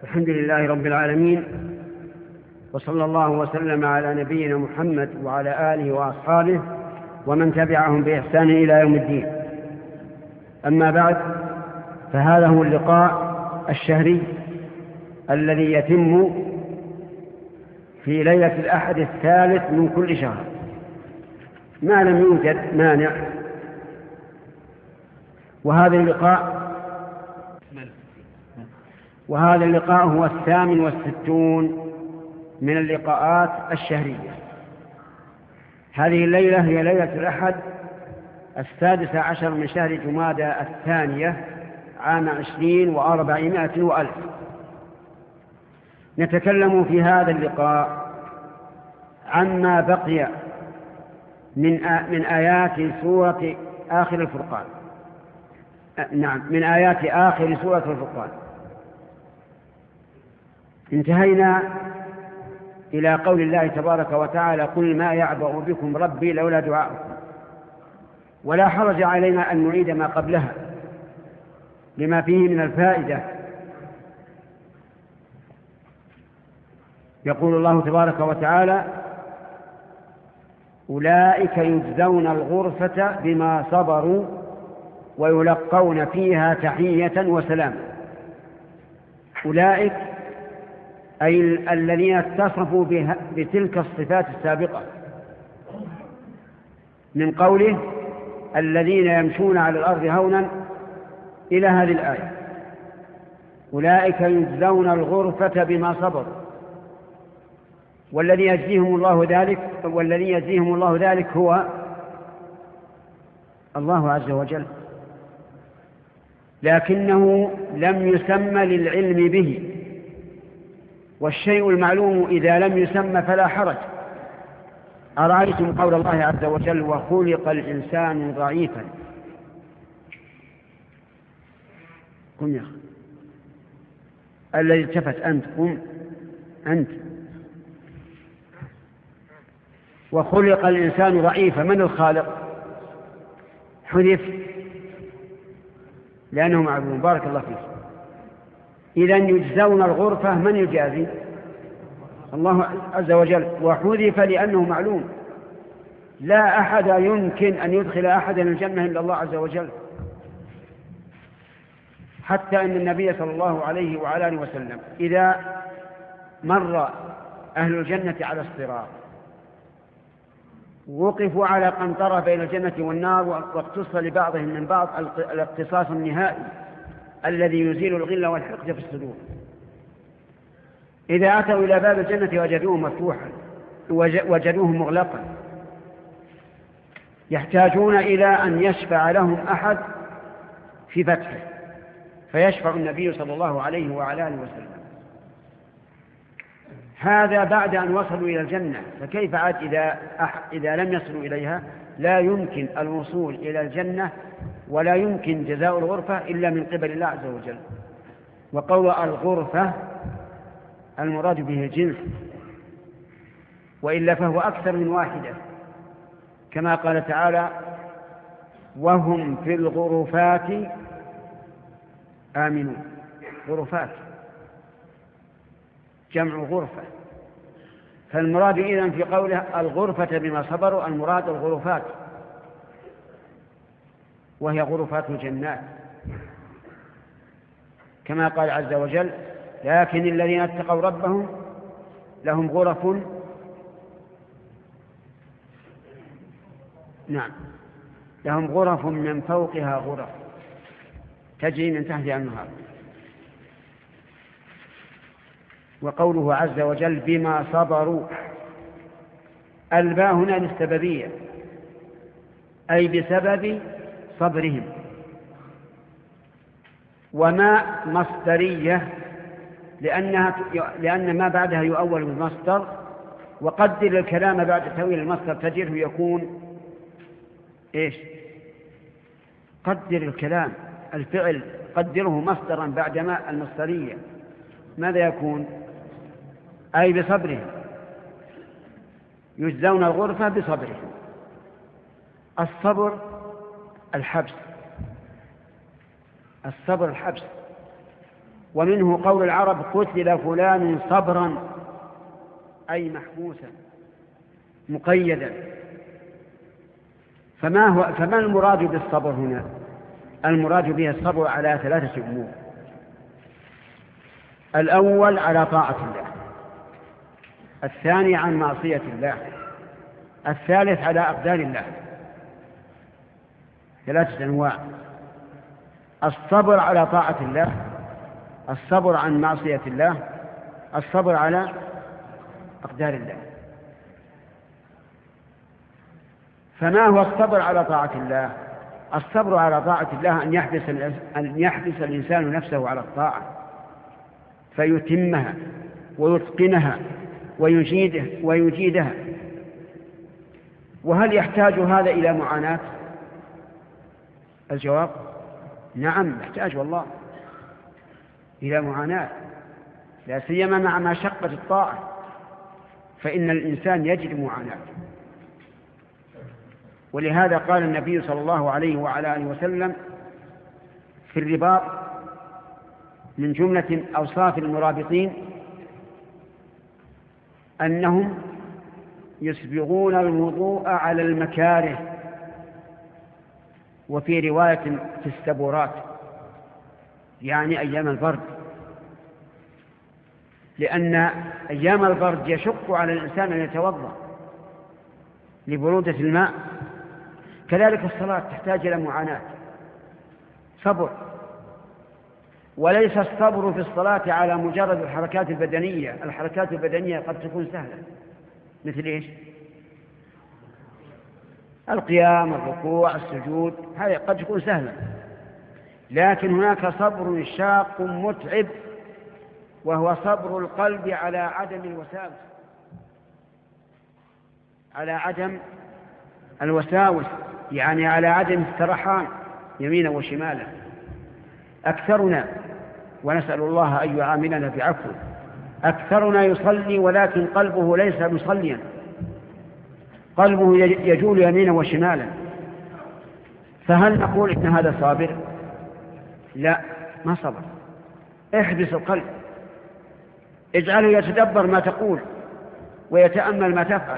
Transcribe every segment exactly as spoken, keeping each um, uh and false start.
الحمد لله رب العالمين، وصلى الله وسلم على نبينا محمد وعلى آله وأصحابه ومن تبعهم بإحسان إلى يوم الدين. أما بعد، فهذا هو اللقاء الشهري الذي يتم في ليلة الأحد الثالث من كل شهر ما لم يوجد مانع. وهذا اللقاء وهذا اللقاء هو الثامن والستون من اللقاءات الشهرية. هذه الليلة هي ليلة الأحد السادس عشر من شهر جمادى الثانية عام عشرين وأربعمائة وألف. نتكلم في هذا اللقاء عما بقي من من آيات سورة آخر الفرقان. نعم، من آيات آخر سورة الفرقان. انتهينا إلى قول الله تبارك وتعالى: قل ما يعبأ بكم ربي لولا دعاؤكم. ولا حرج علينا أن نعيد ما قبلها لما فيه من الفائدة. يقول الله تبارك وتعالى: أولئك يجزون الغرفة بما صبروا ويلقون فيها تحية وسلام. أولئك أي الذين اتصفوا بتلك الصفات السابقة، من قوله الذين يمشون على الأرض هونا إلى هذه الآية. أولئك يجزون الغرفة بما صبروا، والذي يجزيهم الله ذلك والذي يجزيهم الله ذلك هو الله عز وجل، لكنه لم يسمى للعلم به، والشيء المعلوم إذا لم يسمى فلا حرج. أرأيتم قول الله عز وجل: وخلق الإنسان ضعيفا. قم يا أخي الذي التفت، أنت قم أنت. وخلق الإنسان ضعيفا، من الخالق؟ حذف لأنه معلوم. بارك الله فيك. إذن يجزون الغرفة، من يجازي؟ الله عز وجل. وحذف لأنه معلوم، لا أحد يمكن أن يدخل أحدا الجنة إلا الله عز وجل. حتى أن النبي صلى الله عليه وعلى آله وسلم إذا مر أهل الجنة على الصراط وقفوا على قنطرة بين الجنة والنار، واقتص لبعضهم من بعض الاقتصاص النهائي الذي يزيل الغل والحقد في الصدور. إذا أتوا إلى باب الجنة وجدوه مفتوحا، وجدوه مغلقا، يحتاجون إلى أن يشفع لهم أحد في فتحه، فيشفع النبي صلى الله عليه وعلى آله وسلم. هذا بعد أن وصلوا إلى الجنة، فكيف عاد إذا, إذا لم يصلوا إليها؟ لا يمكن الوصول إلى الجنة ولا يمكن جزاء الغرفة إلا من قبل الله عز وجل. وقول الغرفة المراد به الجنس، وإلا فهو أكثر من واحدة، كما قال تعالى: وهم في الغرفات آمنون. غرفات جمع غرفة. فالمراد إذن في قوله الغرفة بما صبروا، المراد الغرفات، وهي غرفات الجنات، كما قال عز وجل: لكن الذين اتقوا ربهم لهم غرف نعم لهم غرف من فوقها غرف تجري من تحتها الأنهار. وقوله عز وجل: بما صبروا، الباء هنا للسببية، أي بسبب صبرهم. وما مصدرية لأنها لأن ما بعدها يؤول بالمصدر، وقدر الكلام بعد تأويل المصدر تجده يكون إيش؟ قدر الكلام، الفعل قدره مصدرا بعدما المصدرية، ماذا يكون؟ أي بصبرهم، يجزون الغرفة بصبرهم. الصبر الحبس، الصبر الحبس، ومنه قول العرب قتل فلان صبرا، أي محبوسا مقيدا. فما, هو فما المراد بالصبر هنا؟ المراد به الصبر على ثلاثة أمور: الأول على طاعة الله، الثاني عن معصية الله، الثالث على أقدار الله. ثلاثة أنواع: الصبر على طاعة الله، الصبر عن معصية الله، الصبر على أقدار الله. فما هو الصبر على طاعة الله؟ الصبر على طاعة الله أن يحبس, أن يحبس الإنسان نفسه على الطاعة فيتمها ويتقنها ويجيده ويجيدها. وهل يحتاج هذا إلى معاناة؟ الجواب نعم، يحتاج والله إلى معاناة، لا سيما مع مشقة الطاعة، فإن الإنسان يجد معاناة. ولهذا قال النبي صلى الله عليه وعلى آله وسلم في الرباط من جملة أوصاف المرابطين أنهم يسبغون الوضوء على المكاره، وفي رواية في السبورات، يعني أيام البرد، لأن أيام البرد يشق على الإنسان أن يتوضأ لبرودة الماء. كذلك الصلاة تحتاج إلى معاناة، صبر. وليس الصبر في الصلاة على مجرد الحركات البدنية، الحركات البدنية قد تكون سهلة، مثل إيش؟ القيام، الركوع، السجود، هذه قد تكون سهلة، لكن هناك صبر شاق متعب، وهو صبر القلب على عدم الوساوس، على عدم الوساوس، يعني على عدم السرحان يمينا وشمالا. أكثرنا، ونسأل الله أن يعاملنا بعفو، أكثرنا يصلي ولكن قلبه ليس مصليا، قلبه يجول يمينا وشمالا. فهل نقول إن هذا صابر؟ لا، ما صبر. احبس القلب، اجعله يتدبر ما تقول ويتأمل ما تفعل.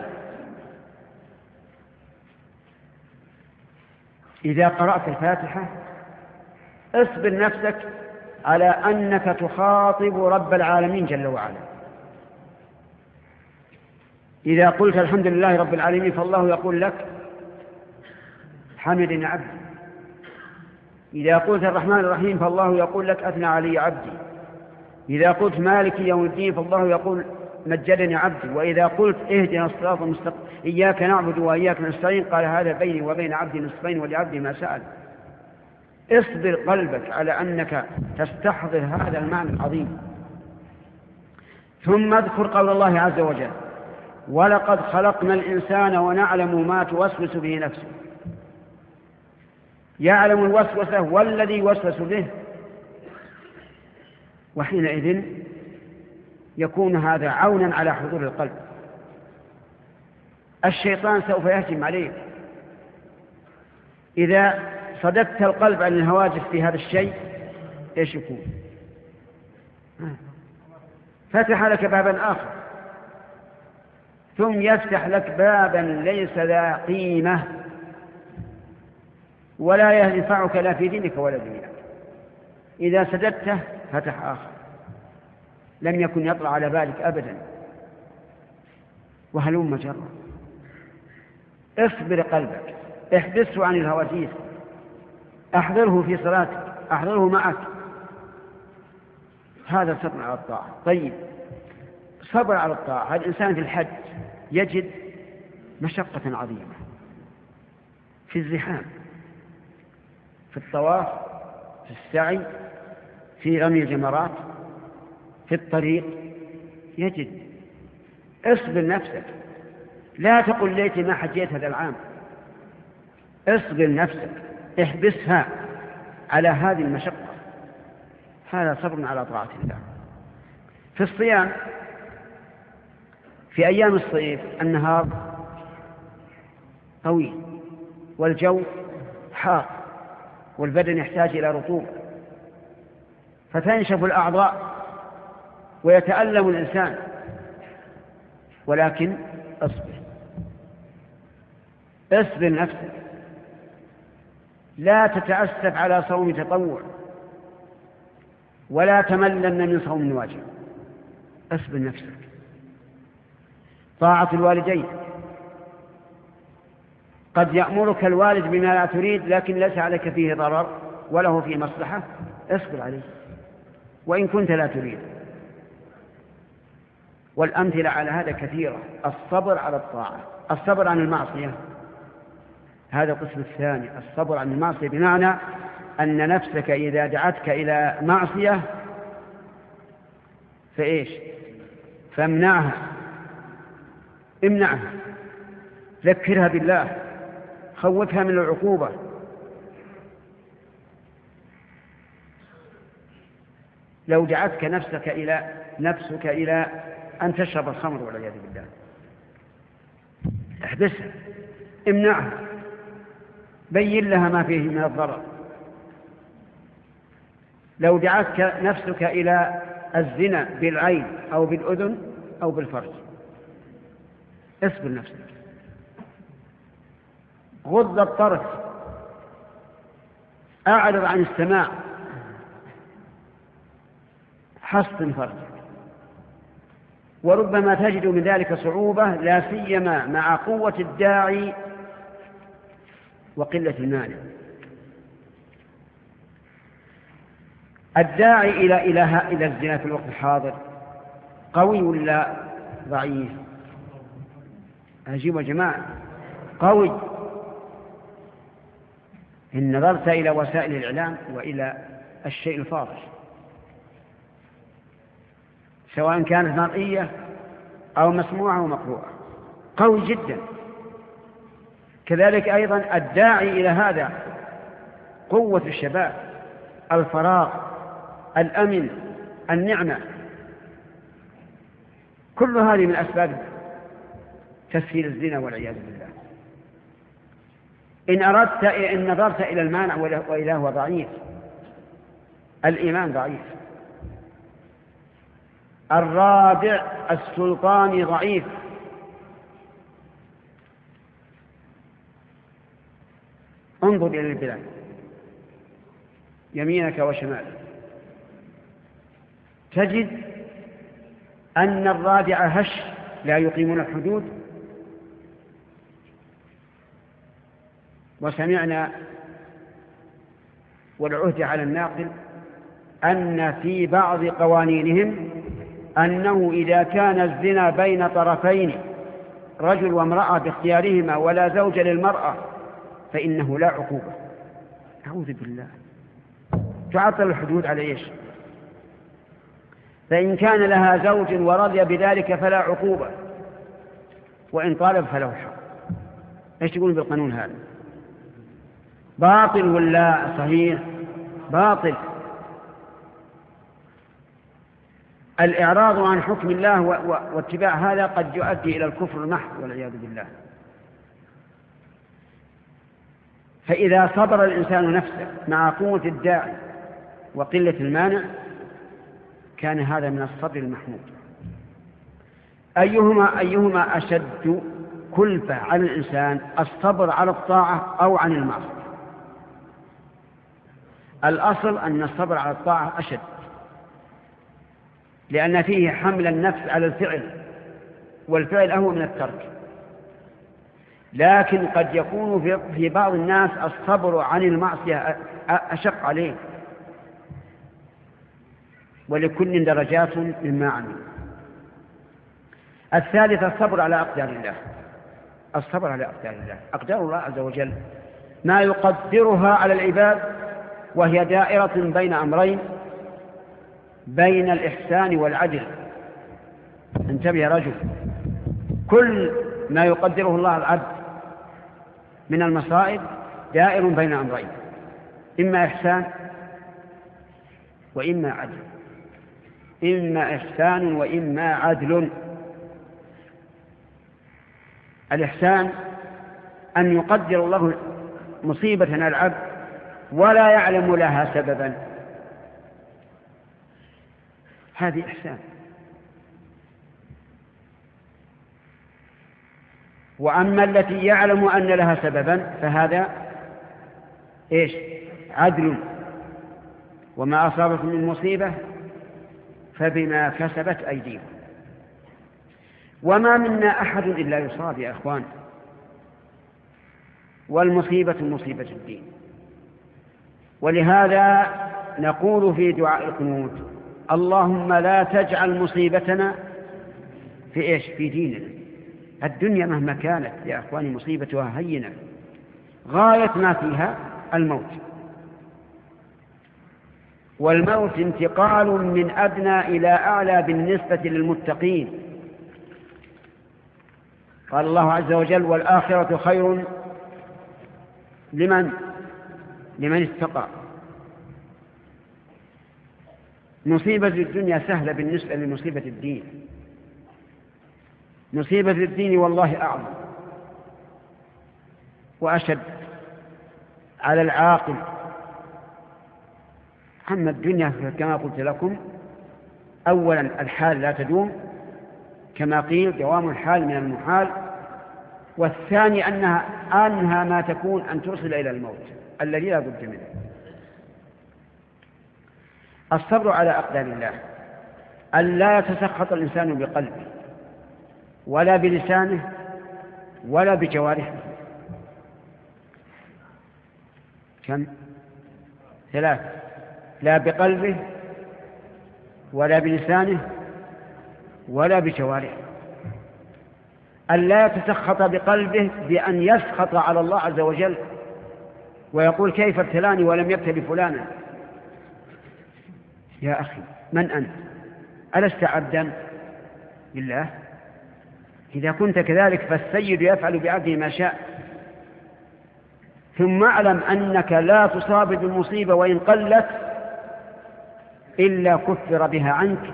إذا قرأت الفاتحة اصبر نفسك على أنك تخاطب رب العالمين جل وعلا. إذا قلت الحمد لله رب العالمين فالله يقول لك حمدني عبدي. إذا قلت الرحمن الرحيم فالله يقول لك أثنى علي عبدي. إذا قلت مالك يوم الدين فالله يقول مجدني عبدي. وإذا قلت اهدنا الصراط المستقيم إياك نعبد وإياك نستعين قال هذا بيني وبين عبدي نصفين ولعبدي ما سأل. اصبر قلبك على أنك تستحضر هذا المعنى العظيم. ثم اذكر قول الله عز وجل ولقد خلقنا الإنسان ونعلم ما توسوس به نفسه. يعلم الوسوسة والذي يوسوس به، وحينئذ يكون هذا عونا على حضور القلب. الشيطان سوف يهجم عليك إذا صددت القلب عن الهواجس في هذا الشيء. ايش يكون؟ فتح لك بابا آخر، ثم يفتح لك بابا ليس ذا قيمة ولا ينفعك لا في دينك ولا دنياك. إذا سددته فتح آخر لم يكن يطلع على بالك أبدا. وهلم جرا. اصبر قلبك، احبسه عن الهواجيس، احضره في صلاتك، احضره معك. هذا صبر على الطاعة. طيب، صبر على الطاعة. الإنسان في الحج يجد مشقة عظيمة في الزحام، في الطواف، في السعي، في رمي الجمرات، في الطريق يجد. اصبر نفسك، لا تقل ليت ما حجيت هذا العام. اصبر نفسك، احبسها على هذه المشقة. هذا صبر على طاعة الله. في الصيام، في أيام الصيف النهار طويل والجو حار والبدن يحتاج إلى رطوبة، فتنشف الأعضاء ويتألم الإنسان، ولكن اصبر اصبر نفسك، لا تتأسف على صوم تطوع ولا تملن من صوم واجب، اصبر نفسك. طاعة الوالدين، قد يأمرك الوالد بما لا تريد لكن ليس عليك فيه ضرر وله فيه مصلحة، اصبر عليه وإن كنت لا تريد. والأمثلة على هذا كثيرة. الصبر على الطاعة، الصبر عن المعصية هذا القسم الثاني. الصبر عن المعصية بمعنى أن نفسك إذا دعتك إلى معصية فإيش؟ فامنعها، امنعها، ذكرها بالله، خوفها من العقوبة. لو دعتك نفسك إلى نفسك إلى أن تشرب الخمر والعياذ بالله، احبسها، امنعها، بين لها ما فيه من الضرر. لو دعتك نفسك إلى الزنا بالعين أو بالأذن أو بالفرج، اصبر نفسك، غض الطرف، أعرض عن السماع، حصن فرجك. وربما تجد من ذلك صعوبة، لا سيما مع قوة الداعي وقلة المانع. الداعي إلى إله إلى الزنا في الوقت الحاضر قوي ولا ضعيف؟ أجيب يا جماعة، قوي. إن نظرت إلى وسائل الإعلام وإلى الشيء الفاضح سواء كانت مرئية أو مسموعة أو مقروءة، قوي جدا. كذلك أيضا الداعي إلى هذا قوة الشباب، الفراغ، الأمن، النعمة، كل هذه من أسباب تسهيل الزنا والعياذ بالله. إن أردت إن نظرت إلى المانع وإلى هو ضعيف، الإيمان ضعيف. الرابع السلطان ضعيف. انظر إلى البلاد يمينك وشمالك، تجد أن الرابع هش، لا يقيمون الحدود. وسمعنا والعهد على الناقل أن في بعض قوانينهم أنه إذا كان الزنا بين طرفين رجل وامرأة باختيارهما ولا زوج للمرأة فإنه لا عقوبة. أعوذ بالله، تعطل الحدود على إيش؟ فإن كان لها زوج ورضي بذلك فلا عقوبة، وإن طالب فله حق. إيش تقول بالقانون هذا؟ باطل ولا صحيح؟ باطل. الإعراض عن حكم الله واتباع هذا قد يؤدي إلى الكفر المحض والعياذ بالله. فإذا صبر الإنسان نفسه مع قوة الداعي وقلة المانع كان هذا من الصبر المحمود. أيهما, أيهما أشد كلفة على الإنسان، الصبر على الطاعة أو عن المعصية؟ الأصل أن الصبر على الطاعة أشد، لأن فيه حمل النفس على الفعل، والفعل أهون من الترك. لكن قد يكون في بعض الناس الصبر عن المعصية أشق عليه، ولكل درجات مما عمل. الثالث الصبر على أقدار الله. الصبر على أقدار الله، أقدار الله عز وجل ما يقدرها على العباد، وهي دائرة بين أمرين، بين الإحسان والعدل. انتبه يا رجل، كل ما يقدره الله العبد من المصائب دائر بين أمرين، إما إحسان وإما عدل، إما إحسان وإما عدل. الإحسان أن يقدر الله مصيبة على العبد ولا يعلم لها سببا، هذه إحسان. وأما التي يعلم أن لها سببا فهذا إيش؟ عدل. وما أصابكم من مصيبة فبما كسبت أيديكم. وما منا أحد إلا يصاب يا أخوان، والمصيبة مصيبة الدين. ولهذا نقول في دعاء القنوت: اللهم لا تجعل مصيبتنا في إيش؟ في ديننا. الدنيا مهما كانت يا أخواني مصيبتها هينة، غاية ما فيها الموت، والموت انتقال من أدنى إلى أعلى بالنسبة للمتقين. قال الله عز وجل: والآخرة خير لمن لمن اتقى. مصيبة الدنيا سهلة بالنسبة لمصيبة الدين. مصيبة الدين والله أعظم وأشد على العاقل. أما الدنيا كما قلت لكم، أولا الحال لا تدوم كما قيل: دوام الحال من المحال. والثاني أنها أنها ما تكون أن توصل إلى الموت الذي لا بد منه. الصبر على أقدار الله، أن لا يتسخط الإنسان بقلبه ولا بلسانه ولا بجوارحه. كم؟ ثلاث: لا بقلبه ولا بلسانه ولا بجوارحه. أن لا يتسخط بقلبه بأن يسخط على الله عز وجل ويقول: كيف ابتلاني ولم يبتل فلانا. يا أخي من أنت؟ ألست عبدا لله؟ إذا كنت كذلك فالسيد يفعل بعبده ما شاء. ثم اعلم أنك لا تصاب بالمصيبة وإن قلت إلا كفر بها عنك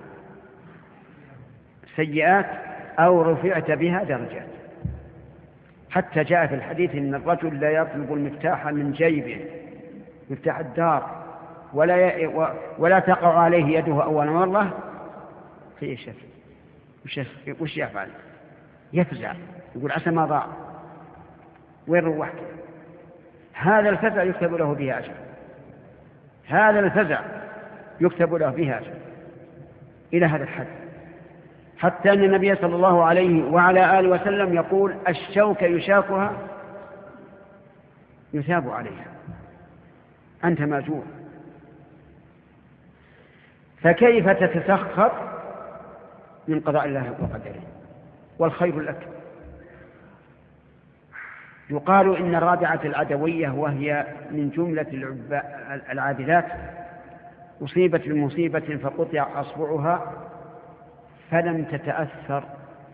سيئات أو رفعت بها درجات. حتى جاء في الحديث إن الرجل لا يطلب المفتاح من جيبه، مفتاح الدار، ولا ي... ولا تقع عليه يده أول مرة في إيش وش... وش يفعل؟ يفزع، يقول: عسى ما ضاع، وين روحت؟ هذا الفزع يكتب له به أجر. هذا الفزع يكتب له به أجر إلى هذا الحد، حتى أن النبي صلى الله عليه وعلى آله وسلم يقول: الشوكة يشاكها يثاب عليها. أنت ماجور، فكيف تتسخط من قضاء الله وقدره والخير لك؟ يقال إن الرابعة العدوية وهي من جملة العابدات أصيبت بمصيبة فقطع أصبعها فلم تتأثر،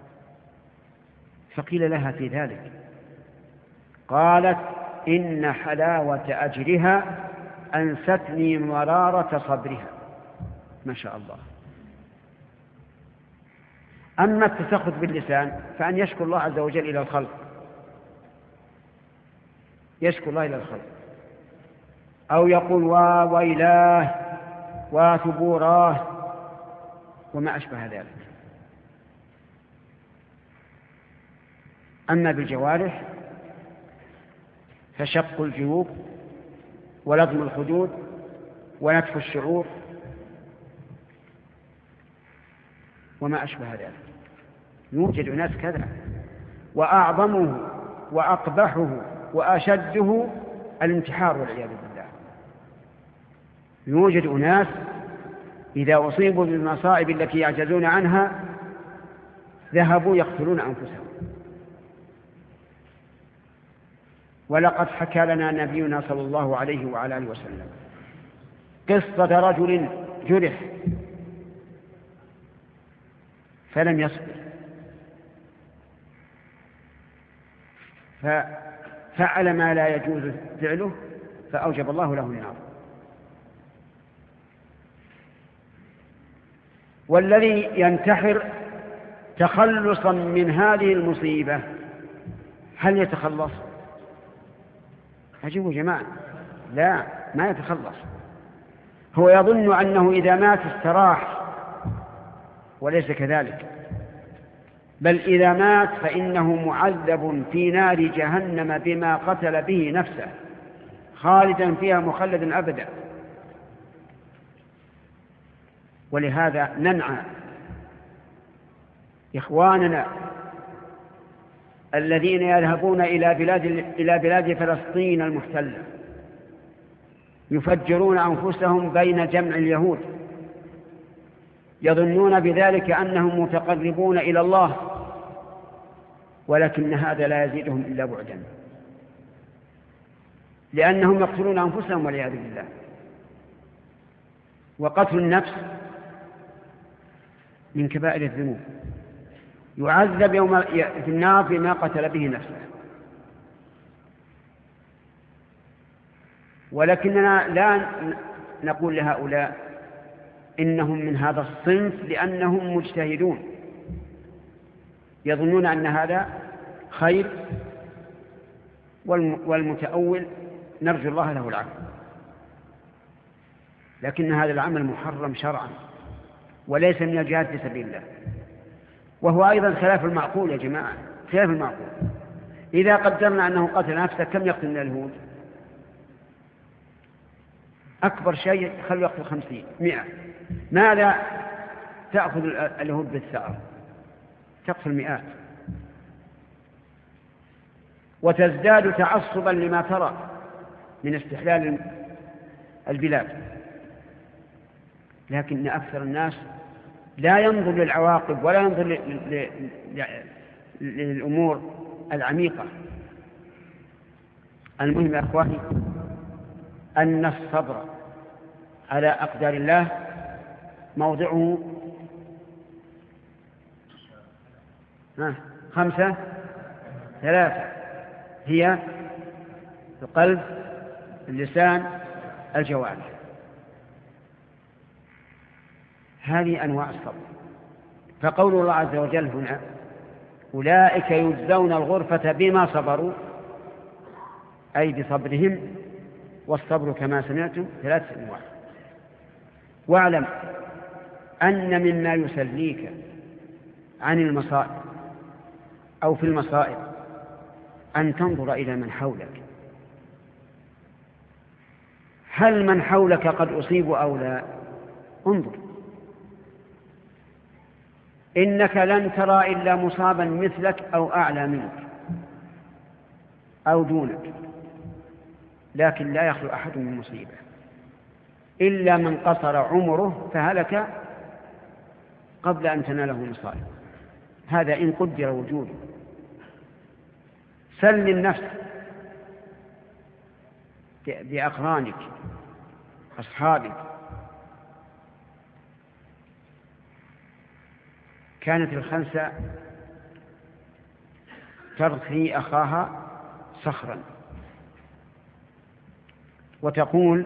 فقيل لها في ذلك قالت: إن حلاوة أجرها أنستني مرارة صبرها. ما شاء الله. أما التسخط باللسان فأن يشكر الله عز وجل إلى الخلق، يشكر الله إلى الخلق، أو يقول: وويلاه وثبوراه وما أشبه ذلك. أما بالجوارح فشق الجيوب ولضم الخدود ونتف الشعور وما أشبه ذلك. يوجد ناس كذا، وأعظمه وأقبحه وأشده الانتحار والعياذ بالله. يوجد أناس إذا أصيبوا بالمصائب التي يعجزون عنها ذهبوا يقتلون أنفسهم. ولقد حكى لنا نبينا صلى الله عليه وعلى آله وسلم قصة رجل جرح فلم يصبر، ففعل ما لا يجوز فعله فأوجب الله له النار. والذي ينتحر تخلصا من هذه المصيبة هل يتخلص؟ أجيبوا جماعة، لا، ما يتخلص. هو يظن أنه إذا مات استراح وليس كذلك، بل إذا مات فإنه معذب في نار جهنم بما قتل به نفسه خالدا فيها مخلدا أبدا. ولهذا ننعى إخواننا الذين يذهبون إلى بلاد إلى بلاد فلسطين المحتلة يفجرون أنفسهم بين جمع اليهود، يظنون بذلك أنهم متقربون إلى الله، ولكن هذا لا يزيدهم إلا بعدا، لأنهم يقتلون أنفسهم والعياذ بالله. وقتل النفس من كبائر الذنوب، يعذب يوم في النار بما قتل به نفسه. ولكننا لا نقول لهؤلاء إنهم من هذا الصنف لأنهم مجتهدون يظنون أن هذا خير، والمتأول نرجو الله له العفو، لكن هذا العمل محرم شرعا وليس من الجهاد في سبيل الله، وهو أيضا خلاف المعقول يا جماعة، خلاف المعقول. إذا قدرنا أنه قتل نفسه كم يقتل من اليهود؟ أكبر شيء خلوا يقتل خمسين مئة. ماذا تأخذ اليهود بالثأر؟ تقتل مئات، وتزداد تعصبا لما ترى من استحلال البلاد. لكن أكثر الناس لا ينظر للعواقب ولا ينظر للأمور العميقة. المهم يا أخواني أن الصبر على أقدار الله موضعه خمسة ثلاثة، هي القلب، اللسان، الجوارح. هذه أنواع الصبر. فقول الله عز وجل هنا أولئك يجزون الغرفة بما صبروا، أي بصبرهم، والصبر كما سمعتم ثلاث أنواع. واعلم أن مما يسليك عن المصائب أو في المصائب أن تنظر إلى من حولك، هل من حولك قد أصيبوا أو لا؟ انظر، إنك لن ترى إلا مصابا مثلك أو أعلى منك أو دونك، لكن لا يخلو أحد من مصيبة إلا من قصر عمره فهلك قبل أن تناله مصائب. هذا إن قدر وجوده. سلم نفسك بأقرانك أصحابك. كانت الخنسة ترثي أخاها صخرا وتقول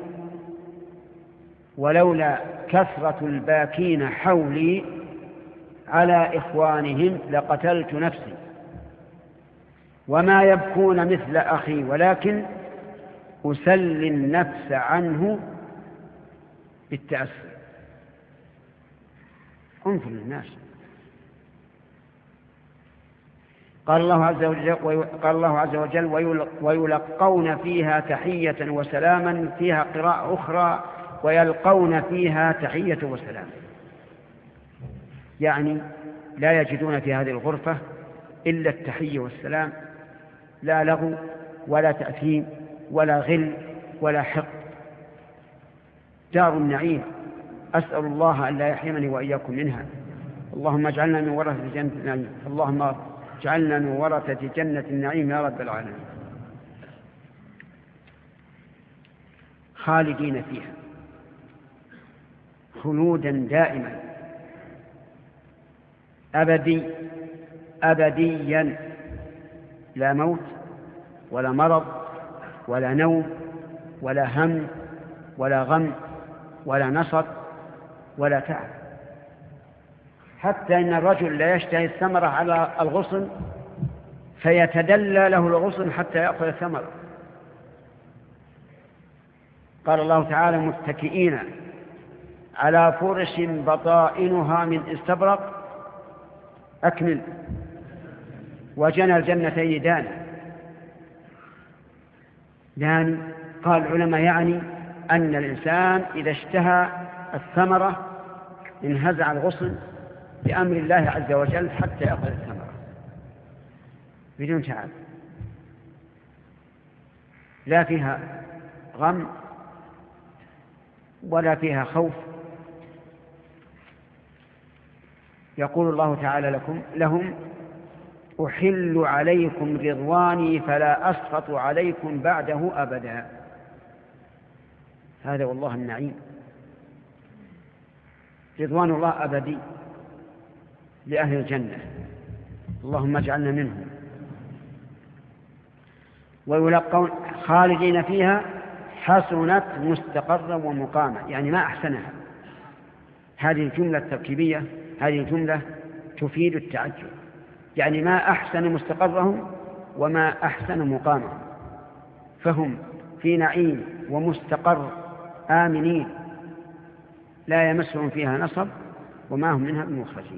ولولا كثرة الباكين حولي على إخوانهم لقتلت نفسي وما يبكون مثل أخي ولكن أسلي النفس عنه بالتأسي. انظر للناس. قال الله عز وجل, قال الله عز وجل ويلقون فيها تحية وسلاما، فيها قراءة أخرى ويلقون فيها تحية وسلاما، يعني لا يجدون في هذه الغرفة إلا التحية والسلام، لا لغو ولا تأثيم ولا غل ولا حقد. دار النعيم، أسأل الله أن لا يحرمني وإياكم منها. اللهم اجعلنا من ورثة جنة النعيم، اللهم اجعلنا من ورثة جنة النعيم يا رب العالمين، خالدين فيها خلودا دائما أبدي أبديا، لا موت ولا مرض ولا نوم ولا هم ولا غم ولا نصب ولا تعب. حتى إن الرجل لا يشتهي الثمرة على الغصن فيتدلى له الغصن حتى يأخذ الثمرة. قال الله تعالى متكئين على فرش بطائنها من استبرق. أكمل. وجنى الجنتين دان. دان قال العلماء يعني أن الإنسان إذا اشتهى الثمرة انهزع الغصن بأمر الله عز وجل حتى يأخذ الثمرة بدون تعب، لا فيها غم ولا فيها خوف. يقول الله تعالى لكم لهم: أحل عليكم رضواني فلا أسخط عليكم بعده أبدا. هذا والله النعيم، رضوان الله أبدي لأهل الجنة، اللهم اجعلنا منهم. ويلقون خالدين فيها حسنت مستقرا ومقاما، يعني ما أحسنها. هذه الجملة التركيبية، هذه الجملة تفيد التعجب، يعني ما أحسن مستقرهم وما أحسن مقامهم، فهم في نعيم ومستقر آمنين لا يمسهم فيها نصب وما هم منها بمخرجين.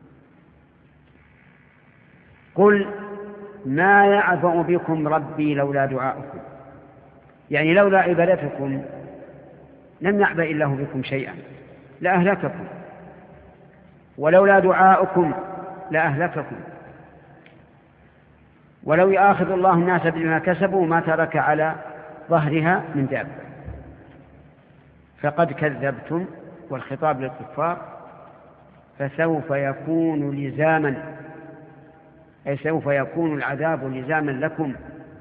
قل ما يعبأ بكم ربي لولا دعاؤكم، يعني لولا عبادتكم لم يعبأ الله بكم شيئا لأهلككم، ولولا دعاؤكم لأهلككم. ولو يؤاخذ الله الناس بما كسبوا ما ترك على ظهرها من دابة. فقد كذبتم، والخطاب للكفار، فسوف يكون لزاما، أي سوف يكون العذاب لزاما لكم،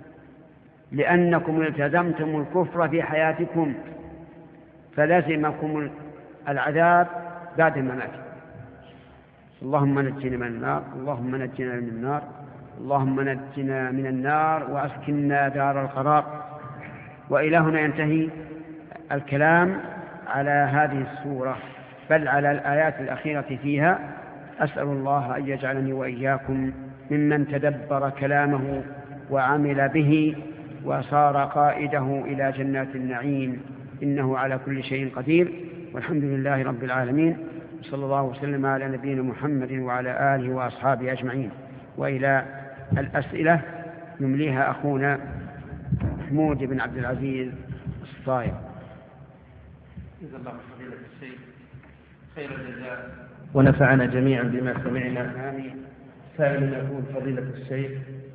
لأنكم التزمتم الكفر في حياتكم فلزمكم العذاب بعد الممات. اللهم نجنا من النار، اللهم نجنا من النار، اللهم نجنا من النار وأسكننا دار القرار. وإلى هنا ينتهي الكلام على هذه السورة، بل على الآيات الأخيرة فيها. أسأل الله أن يجعلني وإياكم ممن تدبر كلامه وعمل به وصار قائده إلى جنات النعيم، إنه على كل شيء قدير. والحمد لله رب العالمين، صلى الله وسلم على نبينا محمد وعلى آله وأصحابه أجمعين. وإلى الأسئلة يمليها أخونا محمود بن عبد العزيز الصايغ. جزا الله فضيلة الشيخ خير الجزاء ونفعنا جميعا بما سمعنا. آمين. سائل يقول: فضيلة الشيخ،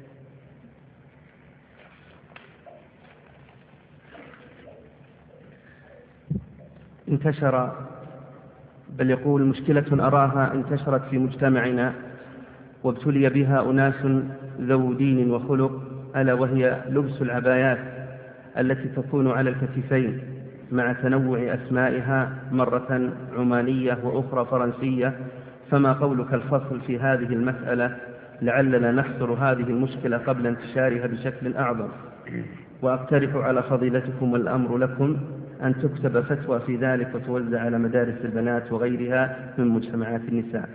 انتشر بل يقول مشكلة أراها انتشرت في مجتمعنا وابتلي بها أناس ذو دين وخلق، ألا وهي لبس العبايات التي تكون على الكتفين مع تنوع أسمائها، مرة عمانية وأخرى فرنسية. فما قولك الفصل في هذه المسألة لعلنا نحصر هذه المشكلة قبل انتشارها بشكل أعظم؟ وأقترح على فضيلتكم والأمر لكم أن تكتب فتوى في ذلك وتوزع على مدارس البنات وغيرها من مجتمعات النساء.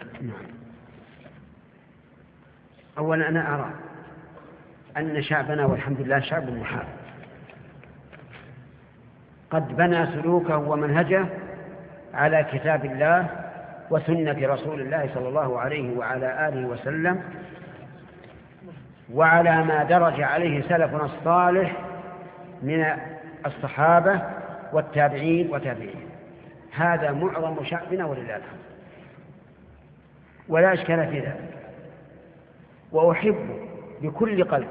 أولا أنا أرى أن شعبنا والحمد لله شعب محارب، قد بنى سلوكه ومنهجه على كتاب الله وسنة رسول الله صلى الله عليه وعلى آله وسلم، وعلى ما درج عليه سلفنا الصالح من الصحابة والتابعين وتابعين. هذا معظم شعبنا ولله الحمد، ولا إشكال في ذلك. وأحب بكل قلب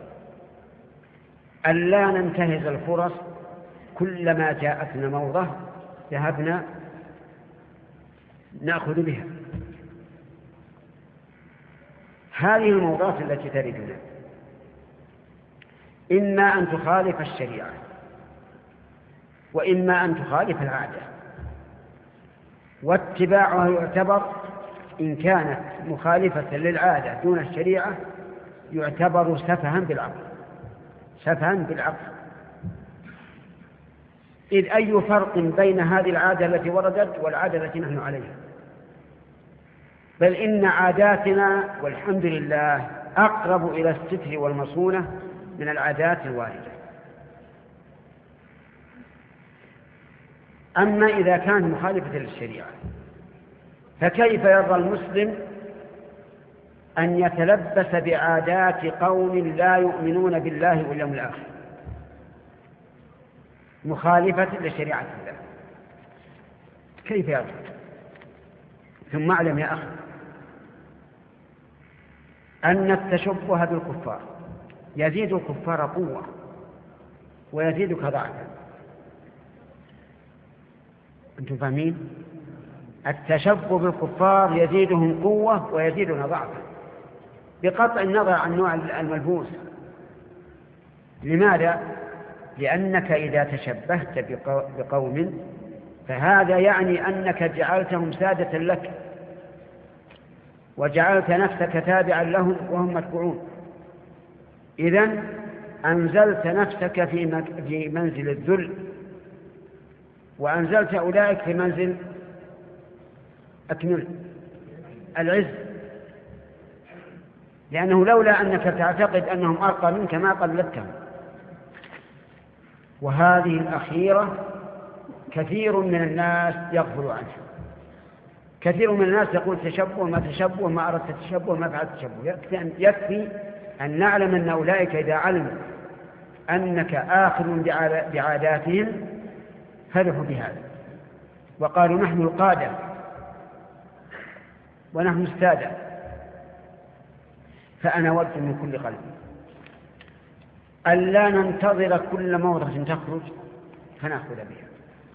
أن لا ننتهز الفرص، كلما جاءتنا موضة ذهبنا نأخذ بها. هذه الموضات التي تردنا إما أن تخالف الشريعة وإما أن تخالف العادة، واتباعها يعتبر إن كانت مخالفة للعادة دون الشريعة يعتبر سفها بالعقل، سفها بالعقل. إذ أي فرق بين هذه العادة التي وردت والعادة التي نحن عليها؟ بل إن عاداتنا والحمد لله أقرب إلى الستر والمصونة من العادات الواردة. أما إذا كان مخالفة للشريعة فكيف يرضى المسلم أن يتلبس بعادات قوم لا يؤمنون بالله واليوم الآخر مخالفة لشريعة الله؟ كيف يرضى؟ ثم اعلم يا أخي أن التشبه بالكفار يزيد الكفار قوة ويزيدك ضعفا. أنتم فاهمين؟ التشبه بالكفار يزيدهم قوة ويزيدنا ضعفا بقطع النظر عن نوع الملبوس. لماذا؟ لأنك إذا تشبهت بقوم فهذا يعني أنك جعلتهم سادة لك وجعلت نفسك تابعا لهم وهم متبوعون. إذن أنزلت نفسك في منزل الذل وأنزلت أولئك في منزل أكمل العز، لأنه لولا أنك تعتقد أنهم أرقى منك ما قلدتهم. وهذه الأخيرة كثير من الناس يغفل عنها. كثير من الناس يقول تشبه ما تشبه ما أردت تشبه ما فعلت تشبه. يكفي أن نعلم أن أولئك إذا علموا أنك آخذ بعاداتهم فرحوا بهذا وقالوا نحن القادة ونحن السادة. فأنا ود من كل قلبي ألا ننتظر كل موضة تخرج فنأخذ بها.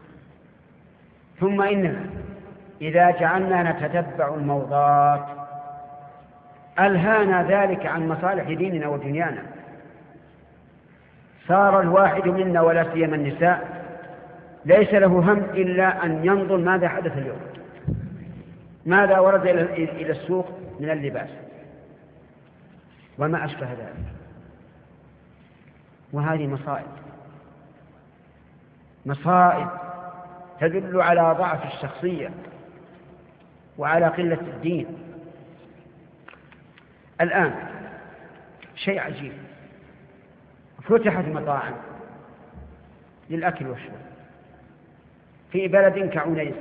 ثم إننا إذا جعلنا نتتبع الموضات ألهانا ذلك عن مصالح ديننا ودنيانا. صار الواحد منا ولا سيما النساء ليس له هم إلا أن ينظر ماذا حدث اليوم، ماذا ورد إلى السوق من اللباس وما أشبه ذلك. وهذه مصائب مصائب تدل على ضعف الشخصية وعلى قلة الدين. الآن شيء عجيب، فتحت مطاعم للأكل والشرب في بلد كعنيزة،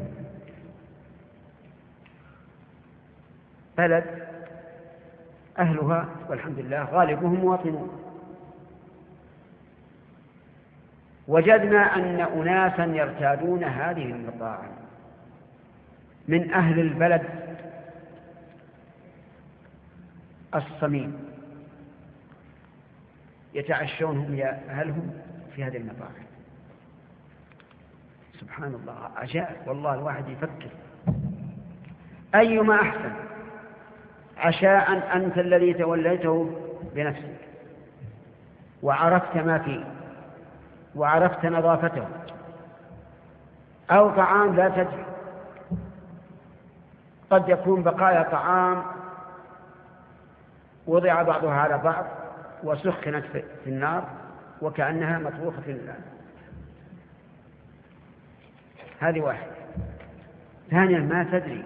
بلد أهلها والحمد لله غالبهم مواطنون. وجدنا أن أناسا يرتادون هذه المطاعم من أهل البلد الصميم يتعشونهم يا أهلهم في هذه المطاعم. سبحان الله، عجائب والله. الواحد يفكر أيما أحسن عشاء أنت الذي توليته بنفسك وعرفت ما فيه وعرفت نظافته، أو طعام لا تدري، قد يكون بقايا طعام وضع بعضها على بعض وسخنت في النار وكأنها مطبوخة في النار. هذه واحدة. ثانيا ما تدري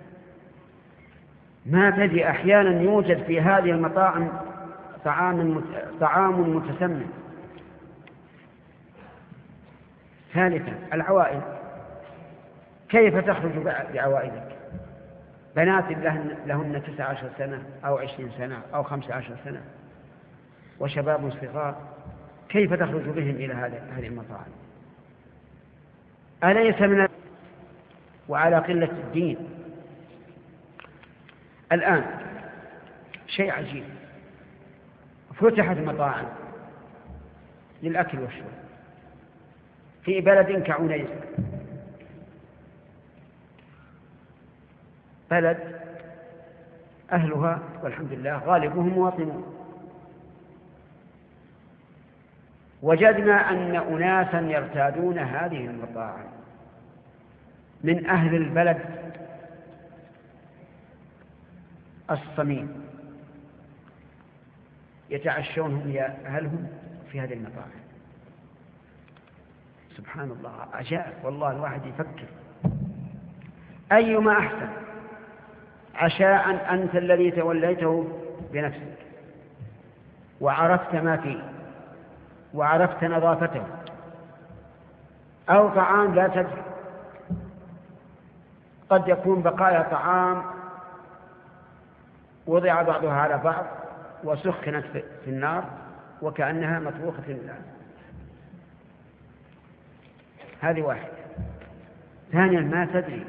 ما تدري أحيانا يوجد في هذه المطاعم طعام طعام متسمم. ثالثا العوائل، كيف تخرج بعوائلك؟ بنات لهن تسع عشر سنة أو عشرين سنة أو خمس عشر سنة وشباب صغار، كيف تخرج بهم إلى هذه المطاعم؟ أليس من وعلى قلة الدين. الآن شيء عجيب، فتحت مطاعم للأكل والشرب في بلد كعنيزة، بلد أهلها والحمد لله غالبهم مواطنون. وجدنا أن أناسا يرتادون هذه المطاعم من أهل البلد الصميم يتعشونهم يا أهلهم في هذه المطاعم. سبحان الله، عجائب والله. الواحد يفكر أيما أحسن عشاء أنت الذي توليته بنفسك وعرفت ما فيه وعرفت نظافته، أو طعام لا تدري، قد يكون بقايا طعام وضع بعضها على بعض وسخنت في النار وكأنها مطبوخة الآن. هذه واحدة. ثانيا ما تدري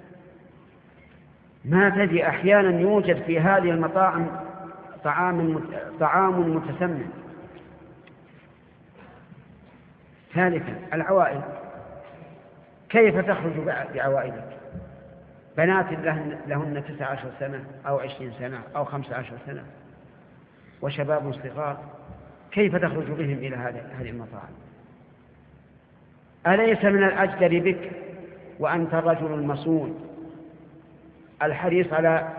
ما تدري أحيانا يوجد في هذه المطاعم طعام طعام متسمم. ثالثا العوائل، كيف تخرج بعوائلك؟ بنات لهن تسع عشر سنة أو عشرين سنة أو خمس عشر سنة وشباب صغار، كيف تخرج بهم إلى هذه المطاعم؟ أليس من الأجدر بك وأنت الرجل المصون الحريص على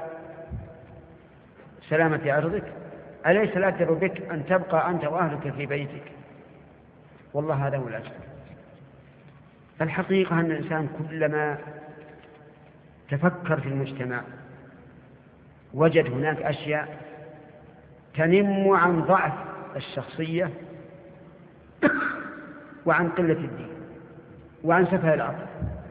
سلامة عرضك، أليس الأجدر بك أن تبقى أنت وأهلك في بيتك؟ والله هذا هو الأجدر. الحقيقة أن الإنسان كلما تفكر في المجتمع وجد هناك أشياء تنم عن ضعف الشخصية وعن قلة الدين وعن سفه العقل.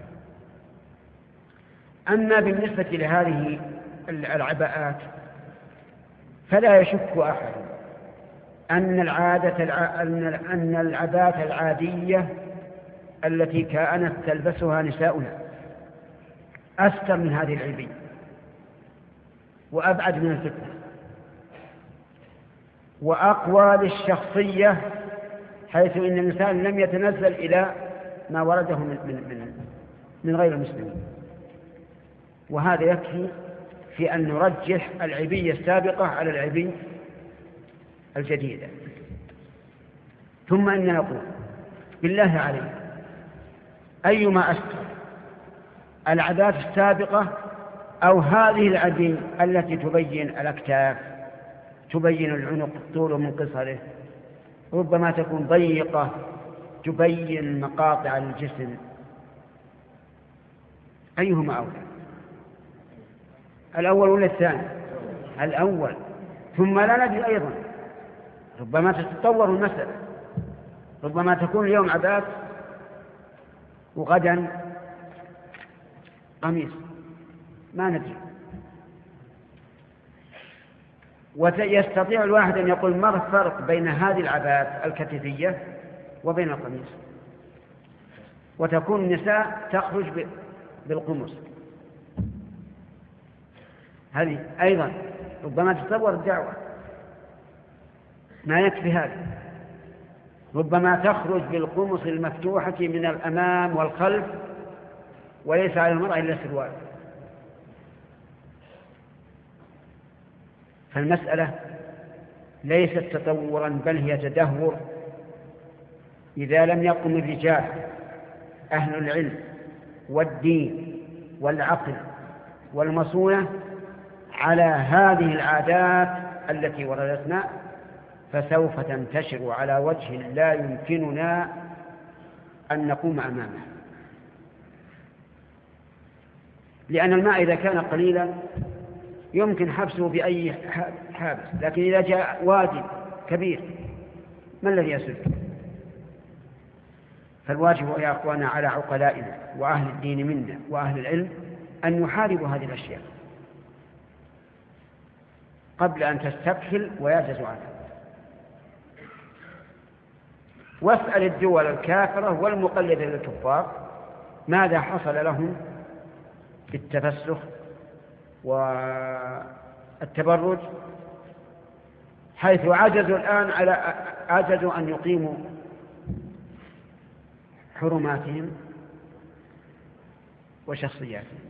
أما بالنسبة لهذه العباءات فلا يشك أحد أن العادة أن العباءات العادية التي كانت تلبسها نساؤنا أستر من هذه العيبين وأبعد من الفتنة وأقوى للشخصية، حيث إن الإنسان لم يتنزل إلى ما ورده من, من, من, من غير المسلمين. وهذا يكفي في أن نرجح العيبية السابقة على العيبية الجديدة. ثم إننا نقول بالله عليك أيما أستر، العادات السابقة أو هذه العبين التي تبين الأكتاف، تبين العنق طوله من قصره، ربما تكون ضيقة تبين مقاطع الجسم، أيهما أولى؟ الأول ولا الثاني؟ الأول. ثم لا ندري أيضا، ربما تتطور المسألة، ربما تكون اليوم عباءة وغدا قميص، ما ندري. ويستطيع الواحد أن يقول ما الفرق بين هذه العباءة الكتفية وبين القميص، وتكون النساء تخرج بالقمص، هذه أيضا ربما تتطور الدعوة، ما يكفي هذا، ربما تخرج بالقمص المفتوحة من الأمام والخلف وليس على المرأة إلا سروال. فالمسألة ليست تطورا بل هي تدهور إذا لم يقم الرجال أهل العلم والدين والعقل والمصونة على هذه العادات التي وردتنا، فسوف تنتشر على وجه لا يمكننا أن نقوم أمامه. لأن الماء إذا كان قليلا يمكن حبسه بأي حابس، لكن إذا جاء وادي كبير ما الذي يسد؟ فالواجب يا أخوانا على عقلائنا وأهل الدين منا وأهل العلم أن يحاربوا هذه الأشياء قبل أن تستكفل ويعجز عنها. واسأل الدول الكافرة والمقلدة للكفار ماذا حصل لهم بالتفسخ والتبرج، حيث عجزوا الآن على عجزوا أن يقيموا حرماتهم وشخصياتهم.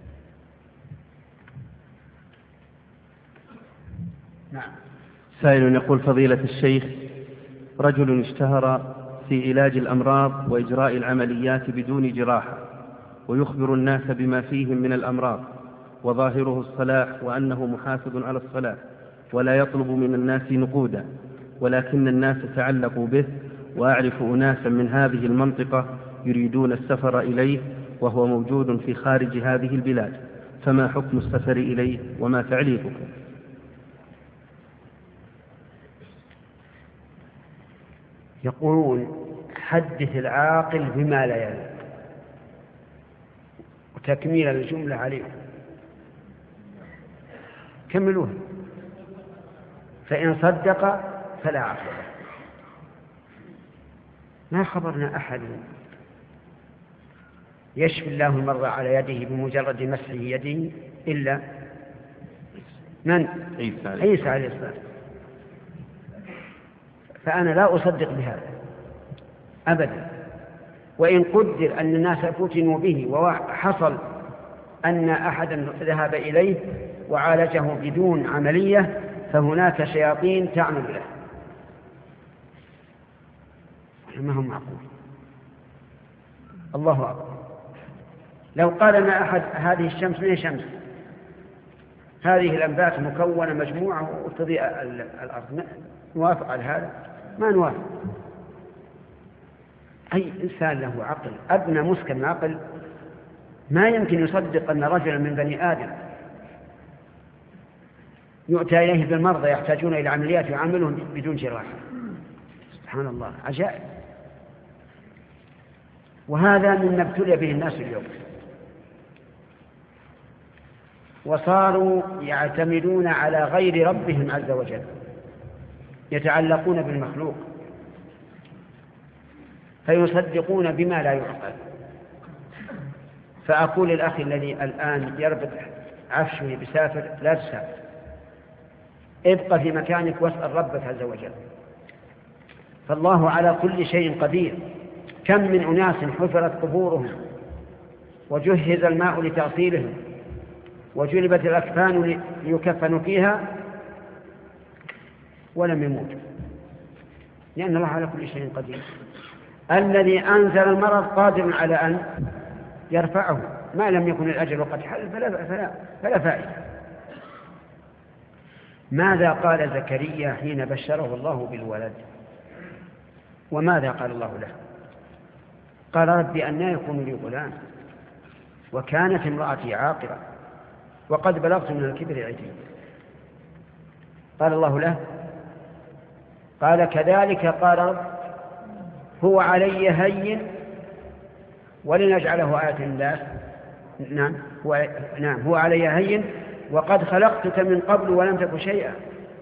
نعم. سائل يقول فضيلة الشيخ، رجل اشتهر في علاج الأمراض وإجراء العمليات بدون جراحة، ويخبر الناس بما فيهم من الأمراض، وظاهره الصلاح وأنه محافظ على الصلاة ولا يطلب من الناس نقودا، ولكن الناس تعلقوا به، وأعرف أناسا من هذه المنطقة يريدون السفر إليه وهو موجود في خارج هذه البلاد، فما حكم السفر إليه وما تعليقكم؟ يقولون حدث العاقل بما لا يليق. وتكميل الجملة عليهم. كملوها. فإن صدق فلا عقبة. ما خبرنا أحد يشفي الله المرضى على يده بمجرد مسحه يده إلا من؟ عيسى عليه السلام. فأنا لا أصدق بهذا أبدا. وإن قدر أن الناس فتنوا به وحصل أن أحدا ذهب إليه وعالجه بدون عملية فهناك شياطين تعمل له. ما هم معقول. الله أكبر. لو قال لنا أحد هذه الشمس من شمس، هذه الأنبات مكونة مجموعة وتضيء الأرض، نوافق على هذا؟ ما نوافق. أي إنسان له عقل أدنى مسكن عقل ما يمكن يصدق أن رجلا من بني آدم يؤتى إليه بالمرضى يحتاجون إلى عمليات يعاملهم بدون جراحة. سبحان الله، عجائب. وهذا مما ابتلي به الناس اليوم، وصاروا يعتمدون على غير ربهم عز وجل، يتعلقون بالمخلوق فيصدقون بما لا يعقل. فأقول للأخ الذي الآن يربط عفشه بسافر لا تسافر، ابقى في مكانك واسأل ربك عز وجل، فالله على كل شيء قدير. كم من أناس حفرت قبورهم وجهز الماء لتأصيلهم وجلبت الأكفان ليكفنوا فيها ولم يموتوا، لأن الله على كل شيء قدير. الذي أنزل المرض قادر على أن يرفعه، ما لم يكن الأجل قد حل فلا, فلا, فلا فائدة. ماذا قال زكريا حين بشره الله بالولد؟ وماذا قال الله له؟ قال رب أنى يكون لي غلام وكانت امرأتي عاقرة وقد بلغت من الكبر عتيا. قال الله له، قال كذلك قال رب هو علي هين ولنجعله آية للناس. نعم هو, نعم هو علي هين وقد خلقتك من قبل ولم تك شيئا.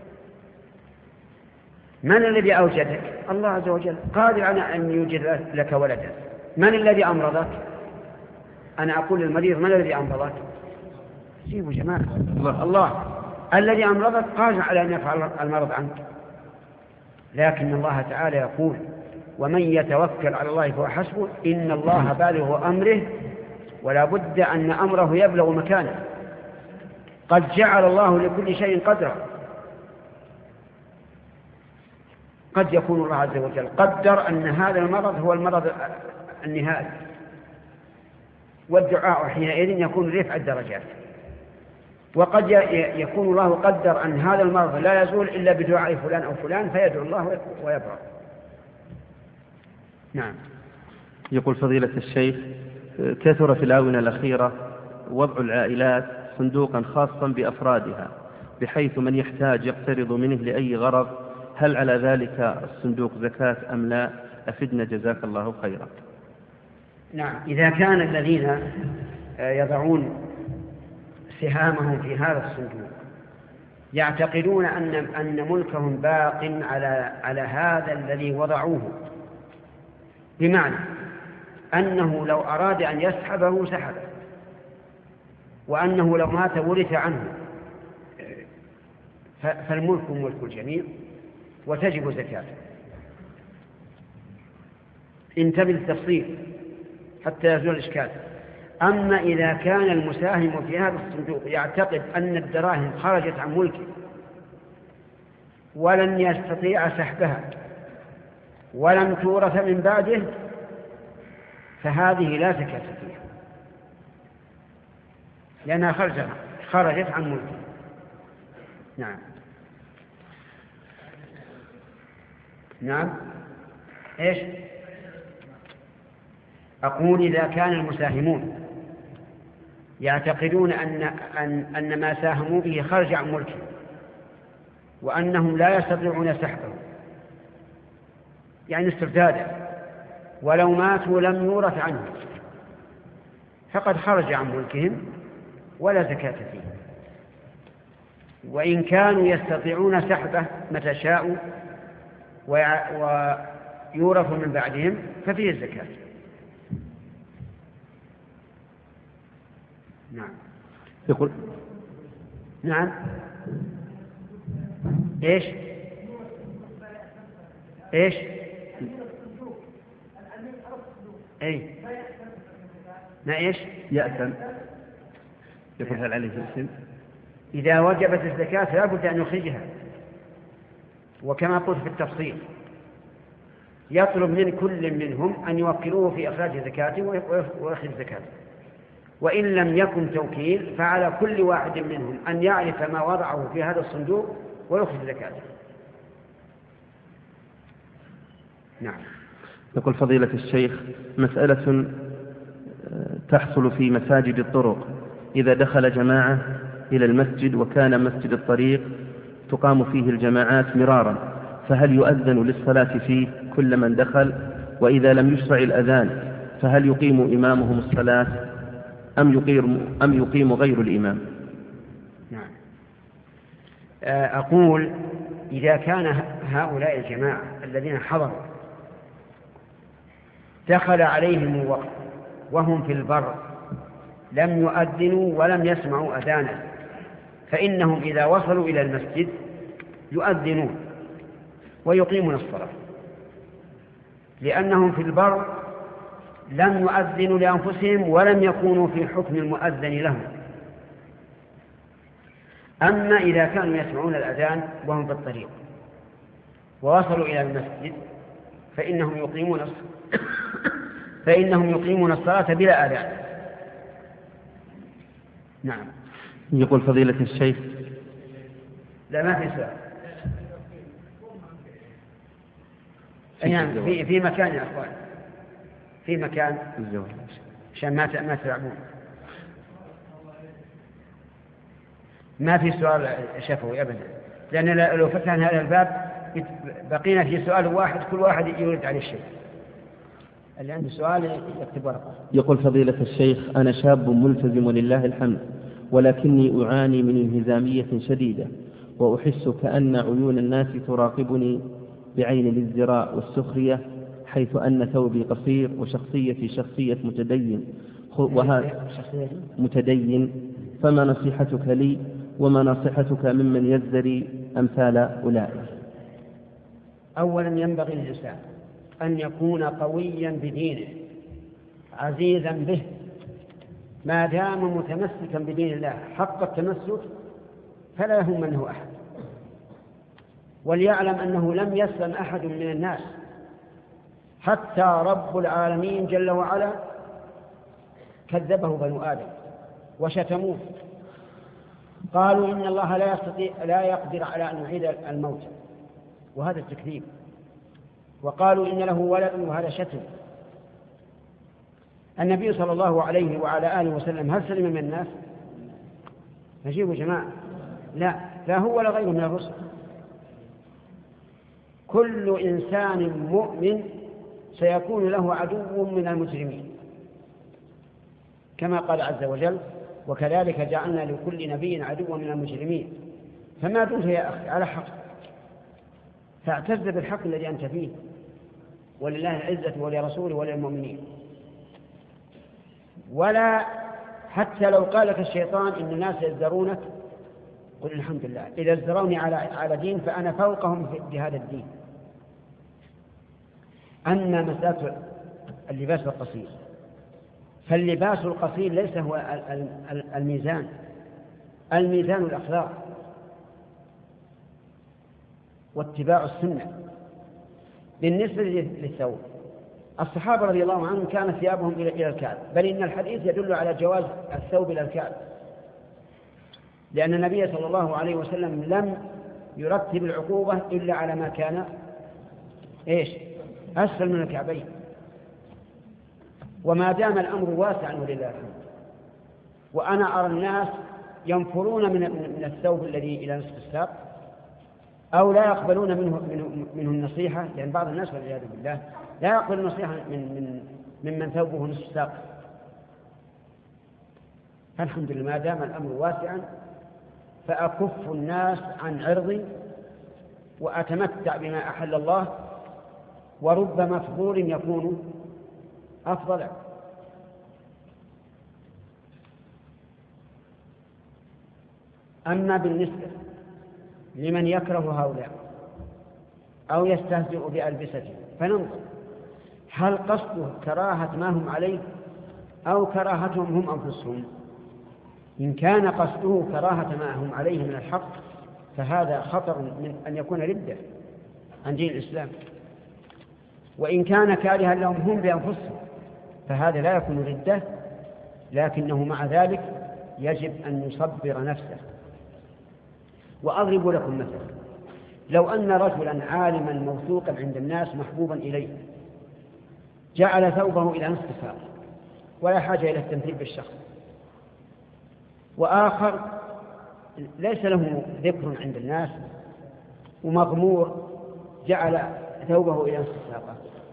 من الذي أوجدك؟ الله عز وجل قادر على أن يوجد لك ولدا. من الذي أمرضك؟ أنا أقول للمريض من الذي أمرضك؟ سيبوا جماعة. الله. الله الذي أمرضك قادر على أن يفعل المرض عنك. لكن الله تعالى يقول ومن يتوكل على الله فهو حسبه إن الله بالغ أمره ولا بد أن أمره يبلغ مكانه. قد جعل الله لكل شيء قدرا. قد يكون الله عز وجل قدر أن هذا المرض هو المرض النهائي، والدعاء حينئذ يكون رفع الدرجات. وقد يكون الله قدر أن هذا المرض لا يزول إلا بدعاء فلان أو فلان فيدعو الله ويبرأ. نعم. يقول فضيلة الشيخ كثر في الآونة الأخيرة وضع العائلات صندوقا خاصا بأفرادها بحيث من يحتاج يقترض منه لأي غرض، هل على ذلك الصندوق زكاة أم لا؟ أفدنا جزاك الله خيرا. نعم، إذا كان الذين يضعون سهامهم في هذا الصندوق يعتقدون أن أن ملكهم باق على على هذا الذي وضعوه، بمعنى أنه لو أراد أن يسحبه سحبه، وأنه لو مات ورث عنه، فالملك ملك الجميع وتجب زكاته. انتبه للتفصيل حتى يزول الإشكال. أما إذا كان المساهم في هذا الصندوق يعتقد أن الدراهم خرجت عن ملكه ولن يستطيع سحبها ولم تورث من بعده، فهذه لا زكاة فيها لأنها خرجت خرجت عن ملكه. نعم. نعم. إيش؟ أقول إذا كان المساهمون يعتقدون أن, أن, أن ما ساهموا به خرج عن ملكه وأنهم لا يستطيعون سحبه، يعني استردادا، ولو ماتوا لم يورث عنه، فقد خرج عن ملكهم ولا زكاة فيه. وإن كانوا يستطيعون سحبه متى شاءوا ويورث من بعدهم ففيه الزكاة. نعم. يقول نعم. ايش ايش اي ما ايش يأثم يقول هل عليه اسم؟ إذا وجبت الزكاة لا بد أن يخرجها، وكما قلت في التفصيل يطلب من كل منهم أن يوكلوه في إخراج زكاته ويخرج زكاته، وإن لم يكن توكيل فعلى كل واحد منهم أن يعرف ما وضعه في هذا الصندوق ويخرج زكاته. نعم. يقول فضيلة الشيخ مسألة تحصل في مساجد الطرق، إذا دخل جماعة إلى المسجد وكان مسجد الطريق تقام فيه الجماعات مرارا، فهل يؤذن للصلاة فيه كل من دخل؟ وإذا لم يشرع الأذان فهل يقيم إمامهم الصلاة أم يقيم, أم يقيم غير الإمام؟ نعم. أقول إذا كان هؤلاء الجماعة الذين حضروا دخل عليهم الوقت وهم في البر لم يؤذنوا ولم يسمعوا أذانا، فإنهم إذا وصلوا إلى المسجد يؤذنون ويقيمون الصلاة، لأنهم في البر لم يؤذنوا لأنفسهم ولم يكونوا في حكم المؤذن لهم. أما إذا كانوا يسمعون الأذان وهم في الطريق ووصلوا إلى المسجد فإنهم يقيمون فإنهم يقيمون الصلاة بلا أذان. نعم. يقول فضيلة الشيخ لا ما في سؤال. يعني في في مكان يا أخوان، في مكان عشان ما ما تلعبون. ما في سؤال شفوي أبدا، لأن لو فتحنا هذا الباب بقينا في سؤال واحد كل واحد يريد عليه الشيء. اللي عنده سؤال يكتب ورقة. يقول فضيلة الشيخ أنا شاب ملتزم ولله الحمد، ولكني أعاني من انهزامية شديدة، وأحس كأن عيون الناس تراقبني بعين الازدراء والسخرية، حيث أن ثوبي قصير وشخصيتي شخصية متدين وهذا متدين فما نصيحتك لي وما نصيحتك ممن يزدري أمثال أولئك؟ أولا ينبغي للإنسان أن يكون قويا بدينه عزيزا به، ما دام متمسكا بدين الله حق التمسك فلا يهم منه أحد، وليعلم أنه لم يسلم أحد من الناس، حتى رب العالمين جل وعلا كذبه بنو آدم وشتموه، قالوا إن الله لا يستطيع لا يقدر على أن يعيد الموت، وهذا التكذيب، وقالوا إن له ولد وهذا شتم. النبي صلى الله عليه وعلى آله وسلم هل سلم من الناس؟ نجيبوا جماعة لا، لا هو ولا غيره من الرسل. كل إنسان مؤمن سيكون له عدو من المجرمين، كما قال عز وجل وكذلك جعلنا لكل نبي عدوا من المجرمين. فما دمت يا أخي على حق فاعتز بالحق الذي أنت فيه، ولله العزة ولرسوله وللمؤمنين. ولا حتى لو قالك الشيطان إن الناس يزدرونك قل الحمد لله، إذا ازدروني على على دين فأنا فوقهم في هذا الدين. أما مسألة اللباس القصير فاللباس القصير ليس هو الميزان، الميزان الأخلاق واتباع السنة. بالنسبة للثوب الصحابة رضي الله عنهم كانت ثيابهم إلى الكعب، بل إن الحديث يدل على جواز الثوب إلى الكعب، لأن النبي صلى الله عليه وسلم لم يرتب العقوبة إلا على ما كان إيش أسفل من الكعبين. وما دام الأمر واسعا ولله الحمد، وأنا أرى الناس ينفرون من من الثوب الذي إلى نصف الساق أو لا يقبلون منه منه, منه النصيحة، لأن يعني بعض الناس والعياذ بالله لا يقبل النصيحة من من ممن ثوبه نصف الساق. فالحمد لله ما دام الأمر واسعا فأكف الناس عن عرضي وأتمتع بما أحل الله، ورب مفضول يكون أفضل. أما بالنسبة لمن يكره هؤلاء أو يستهزئ بألبستهم فننظر هل قصده كراهة ما هم عليه أو كراهتهم هم أنفسهم. إن كان قصده كراهة ما هم عليه من الحق فهذا خطر من أن يكون ردة عن دين الإسلام، وإن كان كارها لهم هم بأنفسهم فهذا لا يكون ردة، لكنه مع ذلك يجب أن يصبر نفسه. وأضرب لكم مثلا، لو أن رجلا عالما موثوقا عند الناس محبوبا إليه جعل ثوبه إلى نصف ساق ولا حاجة إلى التمثيل بالشخص، وآخر ليس له ذكر عند الناس ومغمور جعل ثوبه إلى نصف ساقه،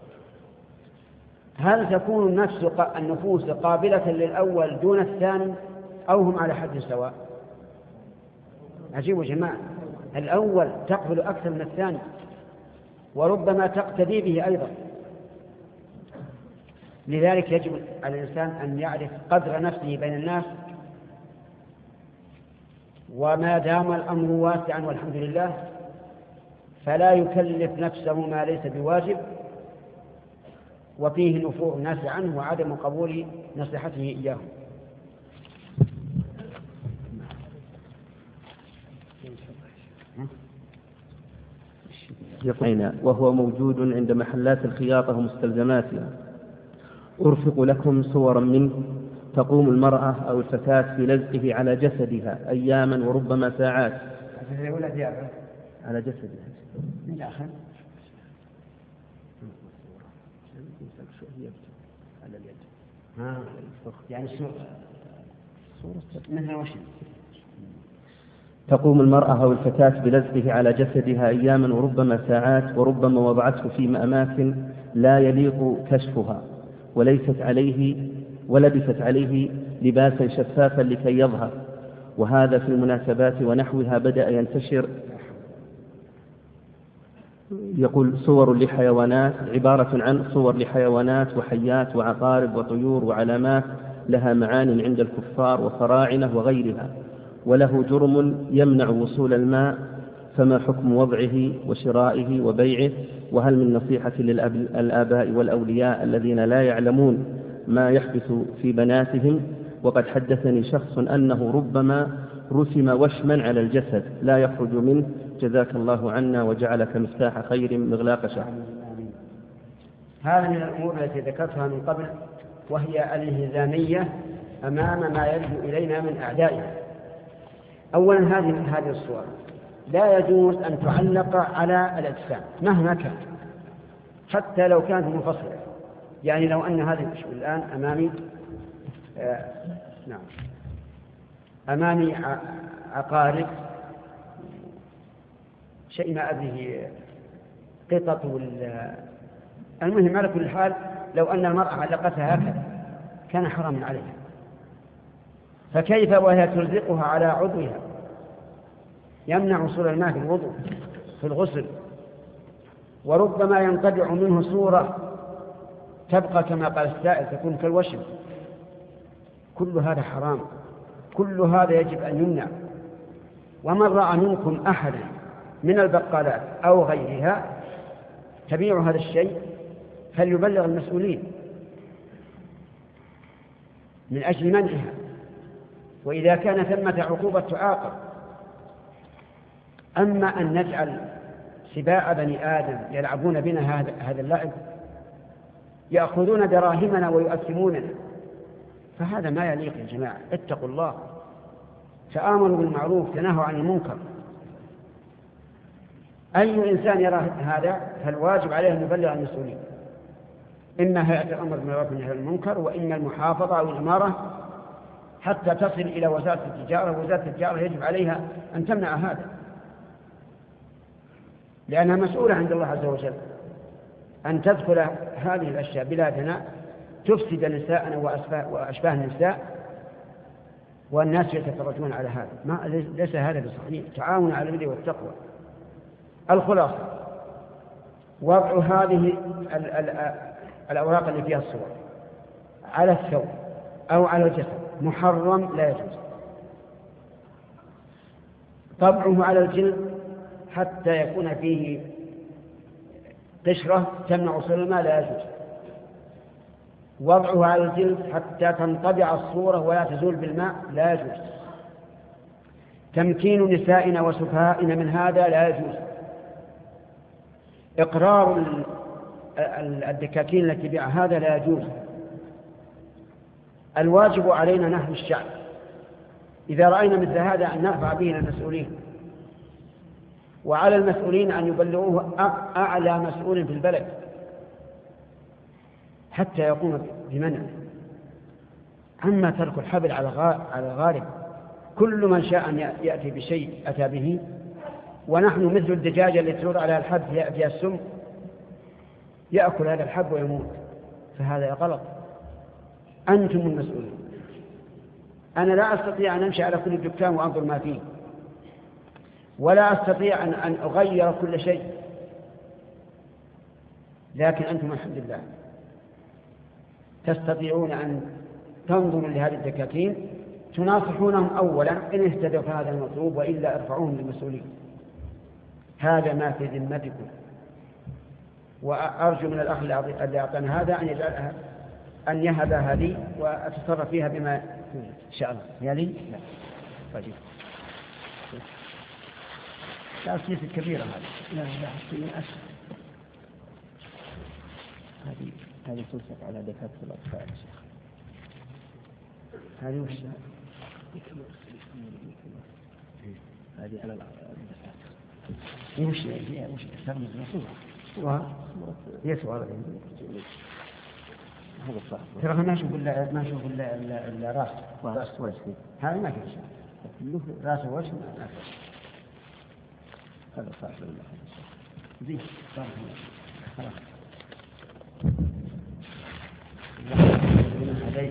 هل تكون النفس النفوس قابلة للأول دون الثاني أو هم على حد سواء؟ عجيب يا جماعة، الأول تقبل أكثر من الثاني وربما تقتدي به أيضا. لذلك يجب على الإنسان أن يعرف قدر نفسه بين الناس، وما دام الأمر واسعا والحمد لله فلا يكلف نفسه ما ليس بواجب، وفيه نفور الناس عنه وعدم قبول نصيحته إياه. يقين وهو موجود عند محلات الخياطة ومستلزماتها. أرفق لكم صورا منه تقوم المرأة أو الفتاة بلزقه على جسدها أياما وربما ساعات. على جسدها من الآخر على اليد. ها يعني صورة مثل وشم. تقوم المرأة أو الفتاة بلزقه على جسدها أياما وربما ساعات، وربما وضعته في أماكن لا يليق كشفها، وليست عليه ولبست عليه لباسا شفافا لكي يظهر، وهذا في المناسبات ونحوها بدأ ينتشر. يقول صور لحيوانات، عبارة عن صور لحيوانات وحيات وعقارب وطيور وعلامات لها معان عند الكفار وفراعنة وغيرها، وله جرم يمنع وصول الماء، فما حكم وضعه وشرائه وبيعه؟ وهل من نصيحة للآباء والأولياء الذين لا يعلمون ما يحدث في بناتهم؟ وقد حدثني شخص أنه ربما رسم وشما على الجسد لا يخرج منه، جزاك الله عنا وجعلك مفتاح خير مغلاق شر. هذا من الأمور التي ذكرتها من قبل، وهي الانهزامية أمام ما يرد إلينا من أعدائنا. أولا هذه هذه الصور لا يجوز أن تعلق على الأجسام مهما كان، حتى لو كانت منفصلة. يعني لو أن هذه الآن أمامي آه نعم أمامي عقارب شيء ما أدري قطط المهم على كل حال، لو أن المرأة علقتها هكذا كان حراما عليها، فكيف وهي تلزقها على عضوها يمنع وصول الماء في الوضوء في الغسل، وربما ينطبع منه صورة تبقى كما قال السائل تكون كالوشم. كل هذا حرام، كل هذا يجب أن يمنع. ومن رأى منكم أحدا من البقالات أو غيرها تبيع هذا الشيء فليبلغ المسؤولين من أجل منعها، وإذا كان ثمة عقوبة تعاقب. أما أن نجعل سباع بني آدم يلعبون بنا هذا اللعب، يأخذون دراهمنا ويؤثموننا، فهذا ما يليق يا جماعة. اتقوا الله، تآمروا بالمعروف تنهوا عن المنكر. أي إنسان يرى هذا فالواجب عليه أن يبلغ المسؤولين، إما هيئة الأمر بالمعروف والنهي عن المنكر، وإما المحافظة أو الإمارة، حتى تصل إلى وزارة التجارة. وزارة التجارة يجب عليها أن تمنع هذا، لأنها مسؤولة عند الله عز وجل أن تدخل هذه الأشياء بلادنا تفسد نساءنا وأشباه النساء والناس يتفرجون على هذا، ما ليس هذا بصحيح. تعاون على البر والتقوى. الخلاصة: وضع هذه الأوراق اللي فيها الصور على الثوب أو على الجسد محرم، لا يجوز. طبعه على الجلد حتى يكون فيه قشرة تمنع وصول الماء، لا يجوز. وضعه على الجلد حتى تنطبع الصورة ولا تزول بالماء، لا يجوز. تمكين نسائنا وسفهائنا من هذا، لا يجوز. إقرار الدكاكين التي تبيع هذا، لا يجوز. الواجب علينا نحن الشعب إذا رأينا مثل هذا أن نرفع به للمسؤولين، وعلى المسؤولين أن يبلغوه أعلى مسؤول في البلد حتى يقوم بمنعه. أما ترك الحبل على الغارب، كل من شاء أن يأتي بشيء أتى به، ونحن مثل الدجاجة التي تدور على الحب فيها السم، يأكل هذا الحب ويموت، فهذا غلط. أنتم المسؤولين. أنا لا أستطيع أن أمشي على كل دكان وأنظر ما فيه، ولا أستطيع أن أن أغير كل شيء، لكن أنتم الحمد لله تستطيعون أن تنظروا لهذه الدكاكين، تناصحونهم أولا إن اهتدوا فهذا المطلوب، وإلا ارفعوهم للمسؤولين. هذا ما في ذمتكم. وأرجو من الأخ الذي أعطانا هذا أن يجعلها أن يهب هذه وأتصرف فيها بما إن شاء الله. هذه لا طيب لا أصلية الكبيرة هذه، لا لا أصلية أسفل. هذه هذه تنسق على دكاترة الأطفال يا شيخ. هذه وش هذه على الدكاترة وش هي وش تستخدم صورة هي صورة هذا صح. ترى ما نشوف إلا ما نشوف إلا إلا راس راس وجه، هذا ما في شيء، راس وجه ما في. هذا صح بالله. زين صار خلاص. من هذي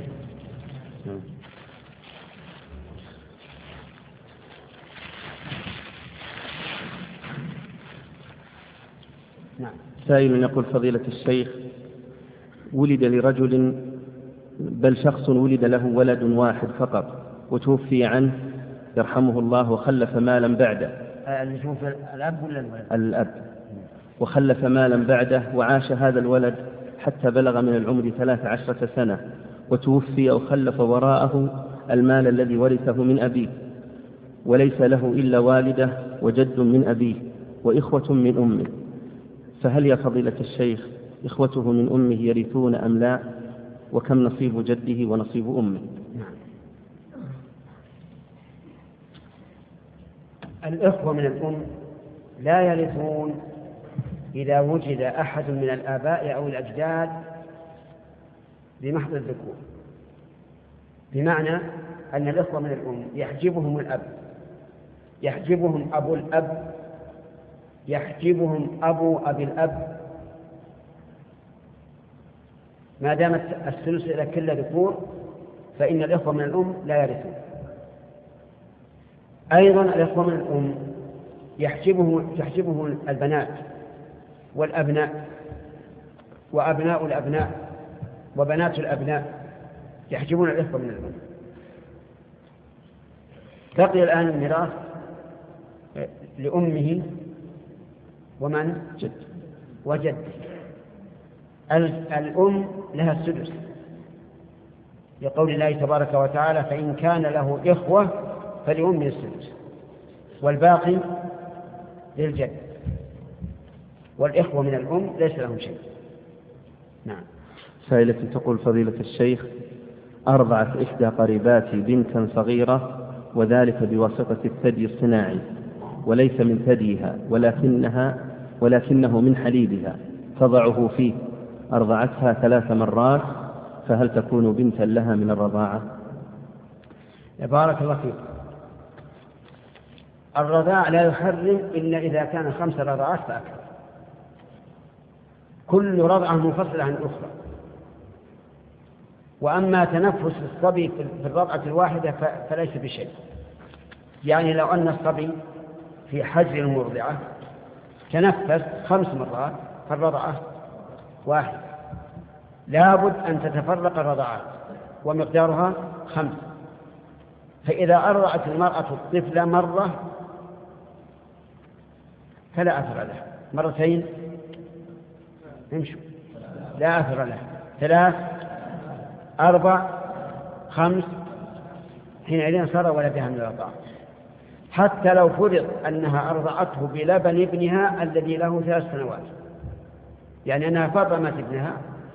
نعم. سائل يقول: فضيلة الشيخ، ولد لرجل بل شخص ولد له ولد واحد فقط وتوفي عنه يرحمه الله وخلف مالا بعده. اللي يشوف الأب ولا الولد؟ الأب. وخلف مالا بعده وعاش هذا الولد حتى بلغ من العمر ثلاث عشرة سنة وتوفي وخلف وراءه المال الذي ورثه من أبيه، وليس له إلا والدة وجد من أبيه وإخوة من أمه، فهل يا فضيلة الشيخ إخوته من أمه يرثون أم لا؟ وكم نصيب جده ونصيب أمه؟ الإخوة من الأم لا يرثون إذا وجد أحد من الآباء أو الأجداد بمحض الذكور، بمعنى أن الإخوة من الأم يحجبهم الأب، يحجبهم أبو الأب، يحجبهم أبو أبي الأب، ما دامت الثلث إلى كل ذكور فإن الإخوة من الأم لا يرثون. أيضا الإخوة من الأم يحجبهم تحجبهم البنات والأبناء وأبناء الأبناء وبنات الأبناء، يحجبون الإخوة من الأم. بقي الآن الميراث لأمه ومن جد وجد. الأم لها السدس لقول الله تبارك وتعالى: فإن كان له إخوة فلأمه السدس والباقي للجد، والإخوة من الأم ليس لهم شيء. نعم. سائلة تقول: فضيلة الشيخ، أرضعت إحدى قريباتي بنتا صغيرة وذلك بواسطة الثدي الصناعي وليس من ثديها ولكنها ولكنه من حليبها تضعه فيه، أرضعتها ثلاث مرات، فهل تكون بنتا لها من الرضاعة؟ بارك الله فيك. الرضاع لا يحرم إلا إذا كان خمس رضعات فأكثر، كل رضعة منفصلة عن الأخرى. وأما تنفس الصبي في الرضعة الواحدة فليس بشيء. يعني لو أن الصبي في حجر المرضعة تنفس خمس مرات فالرضعة واحدة، لابد أن تتفرق الرضعات ومقدارها خمس. فإذا أرضعت المرأة الطفل مرة فلا أثر له، مرتين امشوا لا أثر له، ثلاث أربع خمس، حينئذ صار ولدها من الرضاعة. حتى لو فرض أنها أرضعته بلبن ابنها الذي له ثلاث سنوات، يعني أنها فطمت ابنها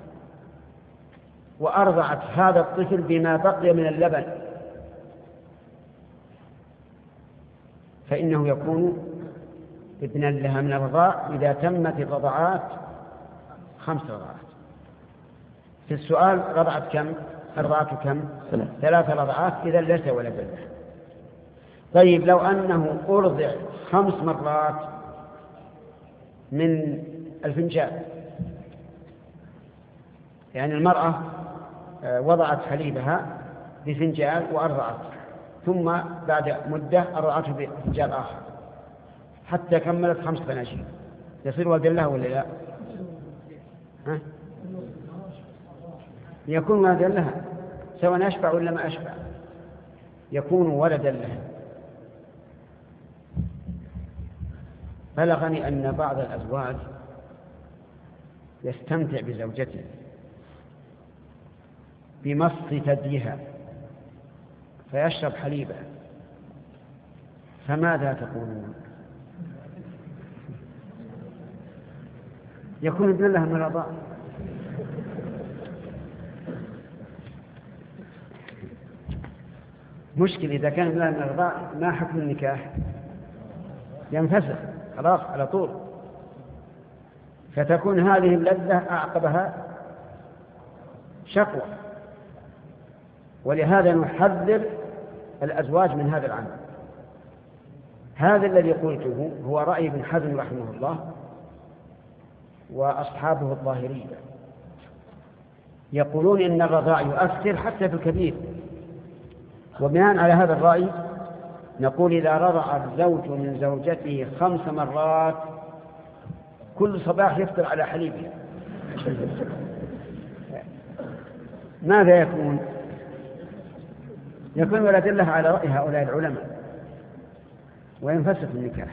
وأرضعت هذا الطفل بما بقي من اللبن، فإنه يكون ابنا لها من الرضاع إذا تمت الرضعات خمس رضعات. في السؤال رضعت كم؟ رضعت كم؟ ثلاث رضعات، إذا ليس ولد له. طيب لو أنه أرضع خمس مرات من الفنجان، يعني المرأة وضعت حليبها بفنجان وأرضعت، ثم بعد مدة أرضعته بفنجان آخر حتى كملت خمس فناجين، يصير ولد لها ولا لا؟ ها؟ يكون ولدا لها سواء أشبع ولا ما أشبع، يكون ولدا لها. بلغني أن بعض الأزواج يستمتع بزوجته بمص ثديها فيشرب حليبها، فماذا تقولون؟ يكون ابن لها من الرضاع. مشكلة إذا كان ابن لها من الرضاع ما حكم النكاح؟ ينفسخ خلاص على طول، فتكون هذه اللذة أعقبها شقوة. ولهذا نحذر الأزواج من هذا العمل. هذا الذي قلته هو رأي ابن حزم رحمه الله وأصحابه الظاهرية، يقولون إن الرضاع يؤثر حتى في الكبير. وبناء على هذا الرأي نقول إذا رضع الزوج من زوجته خمس مرات كل صباح يفطر على حليبها ماذا يكون؟ يكون ولد لها على رأي هؤلاء العلماء وينفسخ النكاح.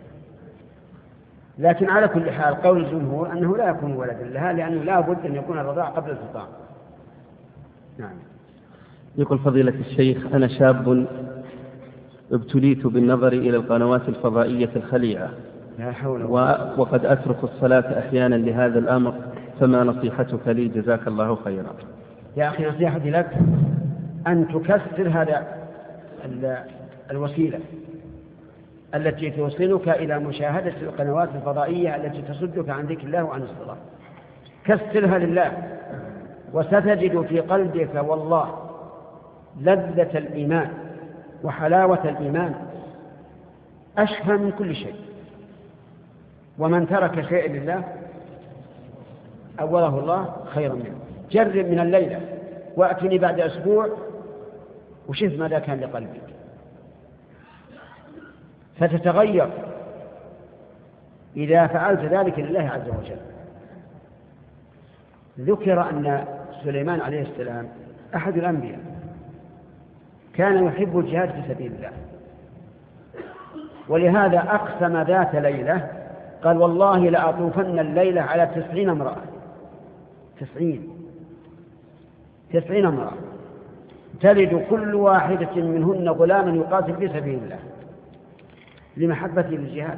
لكن على كل حال قول الجمهور أنه لا يكون ولد لها، لأنه لا بد أن يكون الرضاع قبل الفطام. نعم. يقول فضيلة الشيخ: أنا شاب ابتليت بالنظر إلى القنوات الفضائية الخليعة، لا حول ولا وقد أترك الصلاة أحيانا لهذا الأمر، فما نصيحتك لي جزاك الله خيرا؟ يا أخي نصيحتي لك أن تكسر هذا الوسيلة التي توصلك إلى مشاهدة القنوات الفضائية التي تصدك عن ذكر الله وعن الصلاة. كسرها لله، وستجد في قلبك والله لذة الإيمان وحلاوة الإيمان أشهى من كل شيء. ومن ترك شيئا لله أوله الله خيرا منه. جرب من الليلة وأتني بعد أسبوع وشوف ماذا كان لقلبك، فتتغير إذا فعلت ذلك لله عز وجل. ذكر أن سليمان عليه السلام أحد الأنبياء كان يحب الجهاد في سبيل الله، ولهذا أقسم ذات ليلة قال: والله لأطوفن الليلة على تسعين امرأة. تسعين تسعين امرأة تلد كل واحدة منهن غلاما يقاتل في سبيل الله لمحبته للجهاد.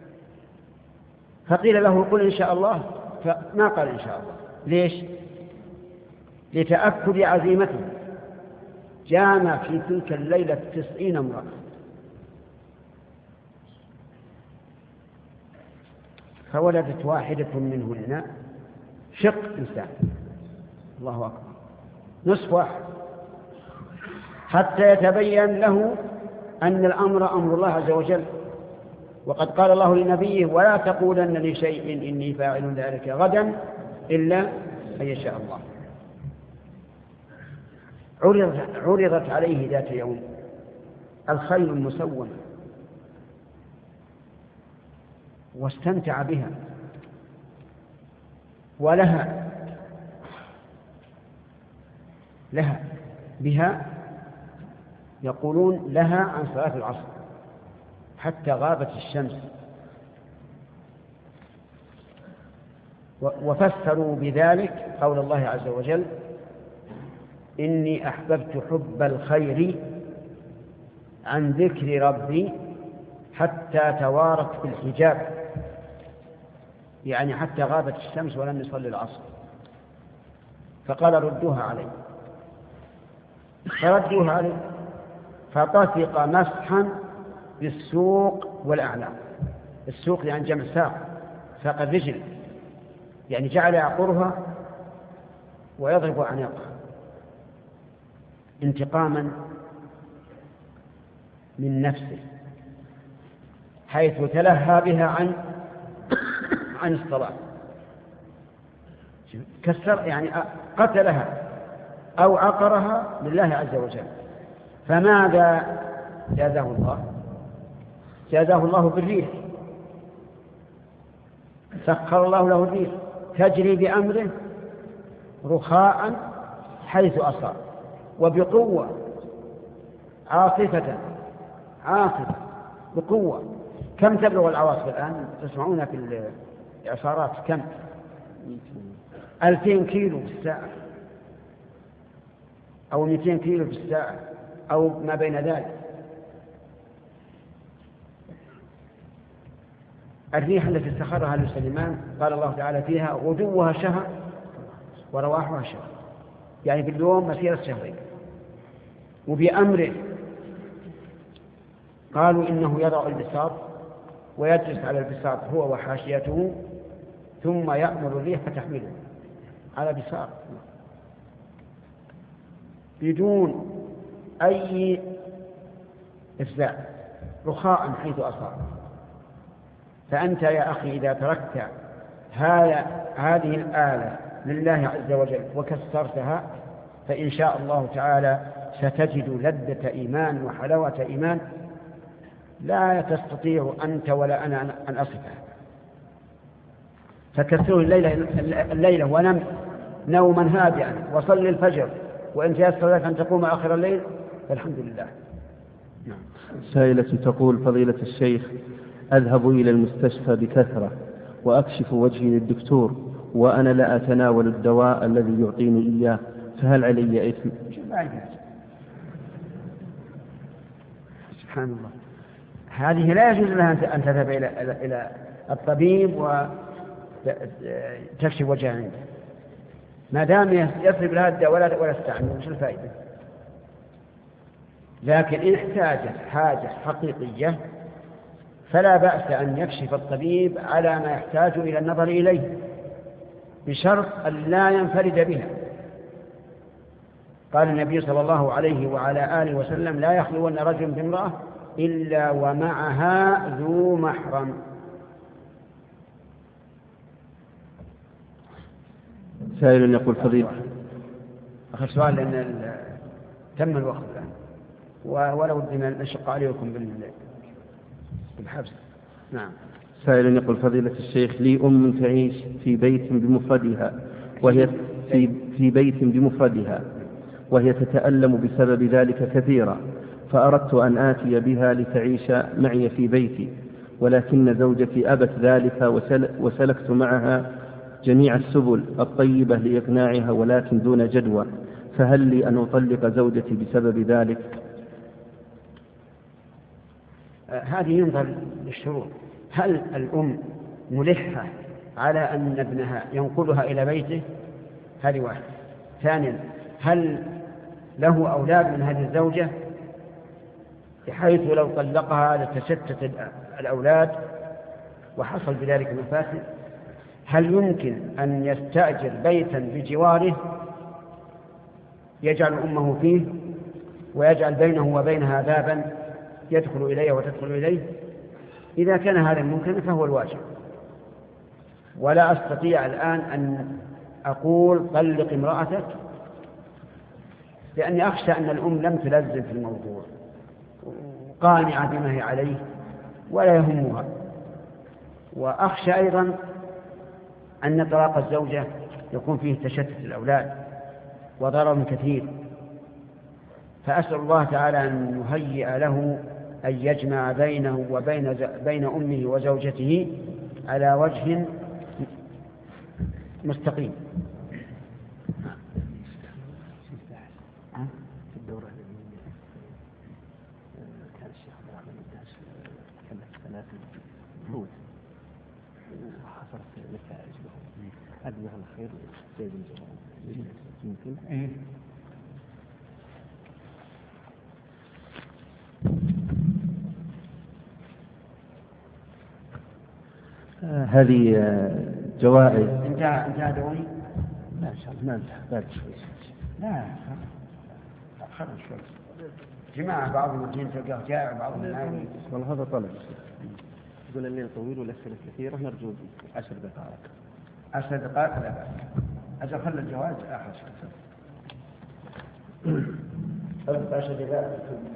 فقيل له: قل إن شاء الله، فما قال إن شاء الله. ليش؟ لتأكد عزيمته. جامع في تلك الليلة تسعين امرأة. فولدت واحدة منهن شق إنسان. الله أكبر، نصف واحد، حتى يتبين له أن الأمر أمر الله عز وجل. وقد قال الله لنبيه: ولا تقولن لشيء إني فاعل ذلك غدا إلا أن يشاء الله. عرضت, عرضت عليه ذات يوم الخيل المسومة واستمتع بها ولها لها بها يقولون لها عن صلاة العصر حتى غابت الشمس، وفسروا بذلك قول الله عز وجل: إني أحببت حب الخير عن ذكر ربي حتى توارت بالحجاب، يعني حتى غابت الشمس ولم يصلي العصر، فقال ردوها علي، فردوها علي فطفق مسحا بالسوق والأعناق. السوق يعني جمع ساق، ساق الرجل، يعني جعل يعقرها ويضرب أعناقها انتقاما من نفسه، حيث تلهى بها عن عن الصلاة، كسر يعني قتلها أو عقرها لله عز وجل. فماذا جازاه الله؟ جازاه الله بالريح، سخر الله له الريح تجري بأمره رخاء حيث أصاب، وبقوة عاصفة عاصفة بقوة. كم تبلغ العواصف الآن؟ تسمعون في الإعصارات كم؟ ألفين كيلو في الساعة أو مئتين كيلو في الساعة أو ما بين ذلك. الريح التي سخرها لسليمان قال الله تعالى فيها: غدوها شهر ورواحها شهر، يعني في اليوم مسيرة شهرين. وبأمره قالوا إنه يضع البساط ويجلس على البساط هو وحاشيته، ثم يأمر الريح فتحمله على بساط بدون أي إفزاع، رخاء حيث أصاب. فأنت يا أخي إذا تركت هذه الآلة لله عز وجل وكسرتها، فإن شاء الله تعالى ستجد لذة إيمان وحلاوة إيمان لا تستطيع أنت ولا أنا أن أصفها. فكسروا الليلة, الليلة ونم نوما هادئا وصل الفجر، وإن تيسر لك أن تقوم آخر الليل فالحمد لله. نعم. سائلة تقول: فضيلة الشيخ، أذهب إلى المستشفى بكثرة وأكشف وجهي للدكتور وأنا لا أتناول الدواء الذي يعطيني إياه، فهل علي إثم؟ سبحان الله، هذه لا يجوز لها أن تذهب إلى إلى الطبيب وتكشف وجهها عنده ما دام يصرف لها الدواء ولا ولا تستعمل، وش الفائدة؟ لكن إن احتاجت حاجة حقيقية فلا بأس أن يكشف الطبيب على ما يحتاج إلى النظر إليه، بشرط أن لا ينفرد بها. قال النبي صلى الله عليه وعلى آله وسلم: لا يخلون رجل بامرأة إلا ومعها ذو محرم. سائل يقول: فضيلة آخر سؤال لأن تم الوقت الآن، ولو بدنا نشق عليكم بالحبس. نعم. سائل يقول: فضيلة الشيخ، لي أم تعيش في بيت بمفردها وهي في في بيت بمفردها وهي تتألم بسبب ذلك كثيرا، فأردت أن آتي بها لتعيش معي في بيتي، ولكن زوجتي أبت ذلك وسلكت معها جميع السبل الطيبة لإقناعها ولكن دون جدوى، فهل لي أن أطلق زوجتي بسبب ذلك؟ هذه ينظر للشروط. هل الأم ملحة على أن ابنها ينقلها إلى بيته؟ هذه واحد. ثانيا، هل له أولاد من هذه الزوجة بحيث لو طلقها لتشتت الأولاد وحصل بذلك مفاسد؟ هل يمكن أن يستأجر بيتا بجواره يجعل أمه فيه ويجعل بينه وبينها بابا يدخل إليه وتدخل إليه؟ إذا كان هذا ممكن فهو الواجب. ولا أستطيع الآن أن أقول طلق امرأتك لأني أخشى أن الأم لم تلزم في الموضوع قانعة بما هي عليه ولا يهمها، وأخشى أيضا أن طلاق الزوجة يكون فيه تشتت الأولاد وضرر كثير، فأسأل الله تعالى أن يهيئ له أن يجمع بينه وبين بين أمه وزوجته على وجه مستقيم. في الدورة كان الشيخ عبد الرحمن الداس كلف ثلاث بيوت وحصلت نتائج لهم، هذا من الخير سيد الجمهور ممكن. إيه؟ آه هذه آه جوائز. انتهى انتهى دوري؟ لا إن شاء الله ما انتهى، بعد شوي. لا خلص شوي. جماعة بعضهم الدين تلقاه جائع بعضهم نايم. والله هذا طلب. يقول الليل طويل والأسئلة كثيرة، نرجو عشر دقائق. عشر دقائق لا بأس. أجل خلي الجواز آخر شيء. عشر دقائق.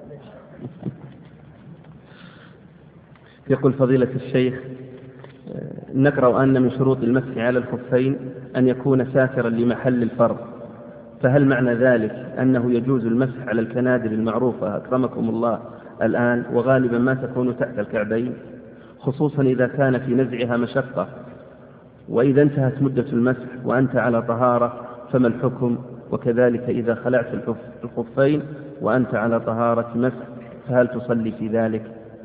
يقول فضيلة الشيخ: نقرأ أن من شروط المسح على الخفين أن يكون ساترا لمحل الفرض، فهل معنى ذلك أنه يجوز المسح على الكنادر المعروفة أكرمكم الله الآن وغالبا ما تكون تحت الكعبين، خصوصا إذا كان في نزعها مشقة، وإذا انتهت مدة المسح وأنت على طهارة فما الحكم؟ وكذلك إذا خلعت الخفين وأنت على طهارة مسح فهل تصلي في ذلك؟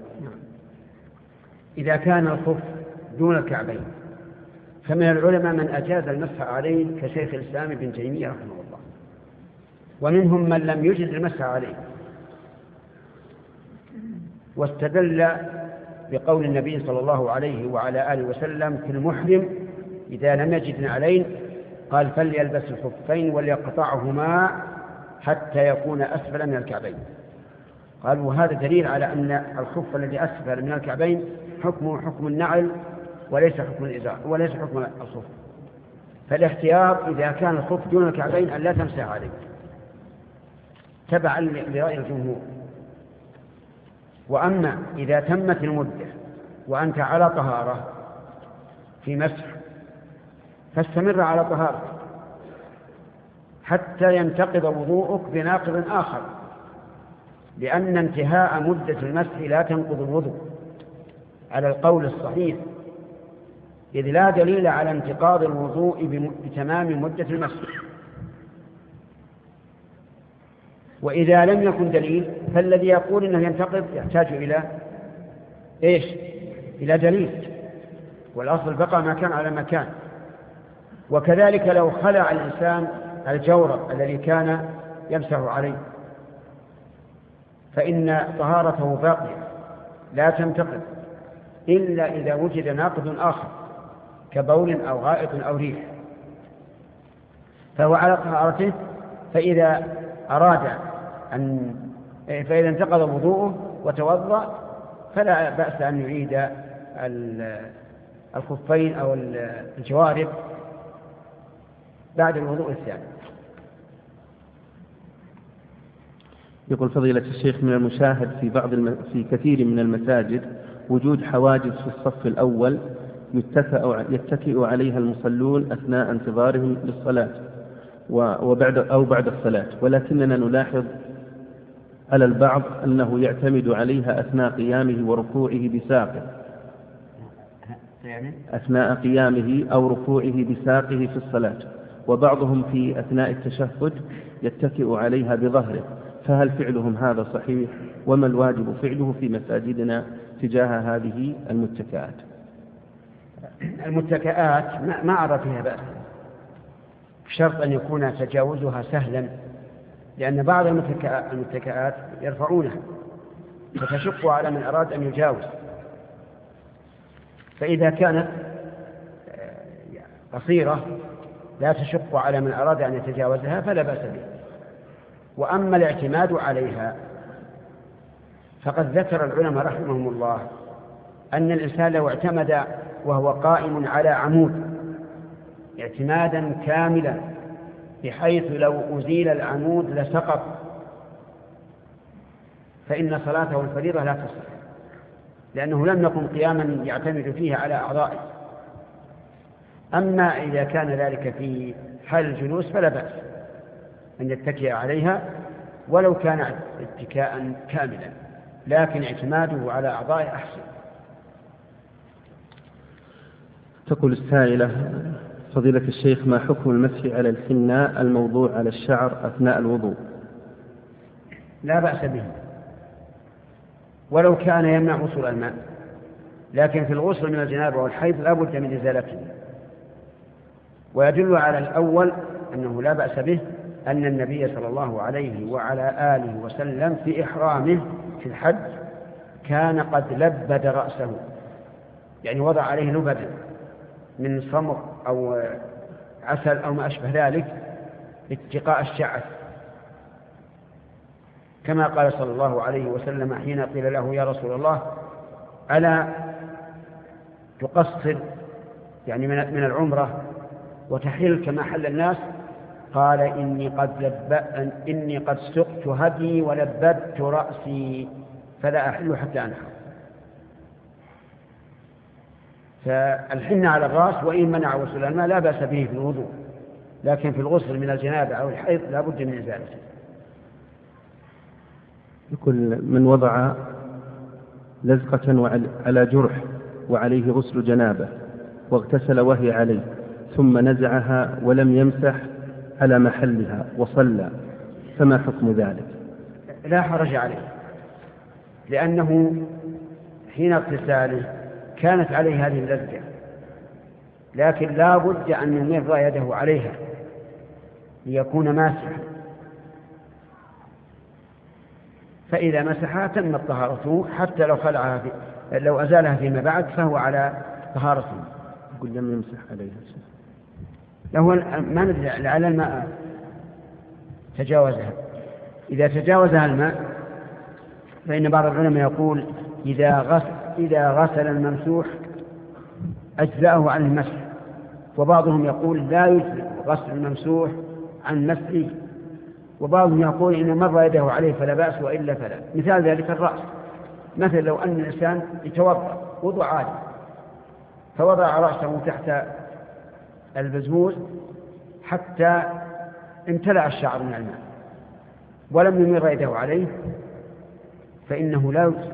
إذا كان الخف دون الكعبين فمن العلماء من أجاز المسح عليه كشيخ الإسلام ابن تيمية رحمه الله، ومنهم من لم يجز المسح عليه واستدل بقول النبي صلى الله عليه وعلى آله وسلم في المحرم إذا لم يجد نعلين قال فليلبس الخفين وليقطعهما حتى يكون أسفل من الكعبين. قال وهذا دليل على أن الخف الذي أسفل من الكعبين حكمه حكم النعل وليس حكم الإزار وليس حكم الخف، فالاختيار إذا كان الخف دون الكعبين أن لا تمسح عليه تبعا لرأي الجمهور. وأما إذا تمت المدة وأنت على طهارة في مسح فاستمر على طهارة حتى ينتقض وضوءك بناقض آخر، لأن انتهاء مدة المسح لا تنقض الوضوء على القول الصحيح، إذ لا دليل على انتقاض الوضوء بتمام مدة المسح. وإذا لم يكن دليل فالذي يقول إنه ينتقض يحتاج إلى إيش؟ إلى دليل، والأصل بقى ما كان على مكان. وكذلك لو خلع الإنسان الجورب الذي كان يمسح عليه فإن طهارته باقية لا تنتقض إلا إذا وجد ناقض آخر كبول أو غائط أو ريح، فهو على طهارته. فإذا أراد أن فإذا انتقض وضوءه وتوضأ فلا بأس أن يعيد الخفين أو الجوارب بعد الوضوء الثاني. يقول فضيلة الشيخ: من المشاهد في بعض الم... في كثير من المساجد وجود حواجز في الصف الأول يتكئ, يتكئ عليها المصلون أثناء انتظارهم للصلاة وبعد أو بعد الصلاة، ولكننا نلاحظ على البعض أنه يعتمد عليها أثناء قيامه وركوعه بساقه أثناء قيامه أو ركوعه بساقه في الصلاة، وبعضهم في أثناء التشهد يتكئ عليها بظهره، فهل فعلهم هذا صحيح؟ وما الواجب فعله في مساجدنا تجاه هذه المتكئات؟ المتكئات ما أرى فيها بأس، بشرط أن يكون تجاوزها سهلا، لأن بعض المتكئات يرفعونها فتشق على من أراد أن يجاوز، فإذا كانت قصيرة لا تشق على من أراد أن يتجاوزها فلا بأس به. وأما الاعتماد عليها فقد ذكر العلماء رحمهم الله أن الإنسان لو اعتمد وهو قائم على عمود اعتمادا كاملا بحيث لو أزيل العمود لسقط، فإن صلاته الفريضة لا تصح، لأنه لم يكن قياما يعتمد فيه على أعضائه. أما إذا كان ذلك في حال الجلوس فلا بأس أن يتكئ عليها ولو كان اتكاء كاملا، لكن اعتماده على أعضائه أحسن. تقول السائلة: فضيلة الشيخ، ما حكم المسح على الحناء الموضوع على الشعر أثناء الوضوء؟ لا بأس به ولو كان يمنع وصول الماء، لكن في الغسل من الجنابة والحيض لا بد من إزالته. ويدل على الأول أنه لا بأس به أن النبي صلى الله عليه وعلى آله وسلم في إحرامه في الحج كان قد لبد رأسه، يعني وضع عليه لبدا من صمغ أو عسل أو ما أشبه ذلك اتقاء الشعث، كما قال صلى الله عليه وسلم حين قيل له: يا رسول الله، ألا تقصر يعني من العمرة وتحل كما حل الناس؟ قال: إني قد, لب... إني قد سقت هدي ولبدت رأسي فلا أحل حتى أنحر. فالحنة على الرأس وإن منع وصول الماء لا بأس به في الوضوء، لكن في الغسل من الجنابة أو الحيض لا بد من إزالته. يقول: من وضع لزقة على جرح وعليه غسل جنابة واغتسل وهي عليه ثم نزعها ولم يمسح على محلها وصلى، فما حكم ذلك؟ لا حرج عليه، لأنه حين اغتساله كانت عليه هذه اللزقة، لكن لا بد أن يمر يده عليها ليكون ماسحا، فإذا مسحها تمت طهارته، حتى لو خلعها في لو أزالها فيما بعد فهو على طهارته. يقول: لم يمسح عليها، له ما ندري لعل الماء تجاوزها. إذا تجاوزها الماء فإن بعض العلماء يقول: إذا غسل, إذا غسل الممسوح أجزأه عن المسح، وبعضهم يقول: لا يجزئ غسل الممسوح عن مسحه، وبعضهم يقول: إن مر يده عليه فلا بأس وإلا فلا. مثال ذلك الرأس، مثل لو أن الإنسان يتوضأ وضوء عادي فوضع رأسه تحت البزموز حتى امتلأ الشعر من الماء ولم يمر يده عليه فإنه لا يجزئ،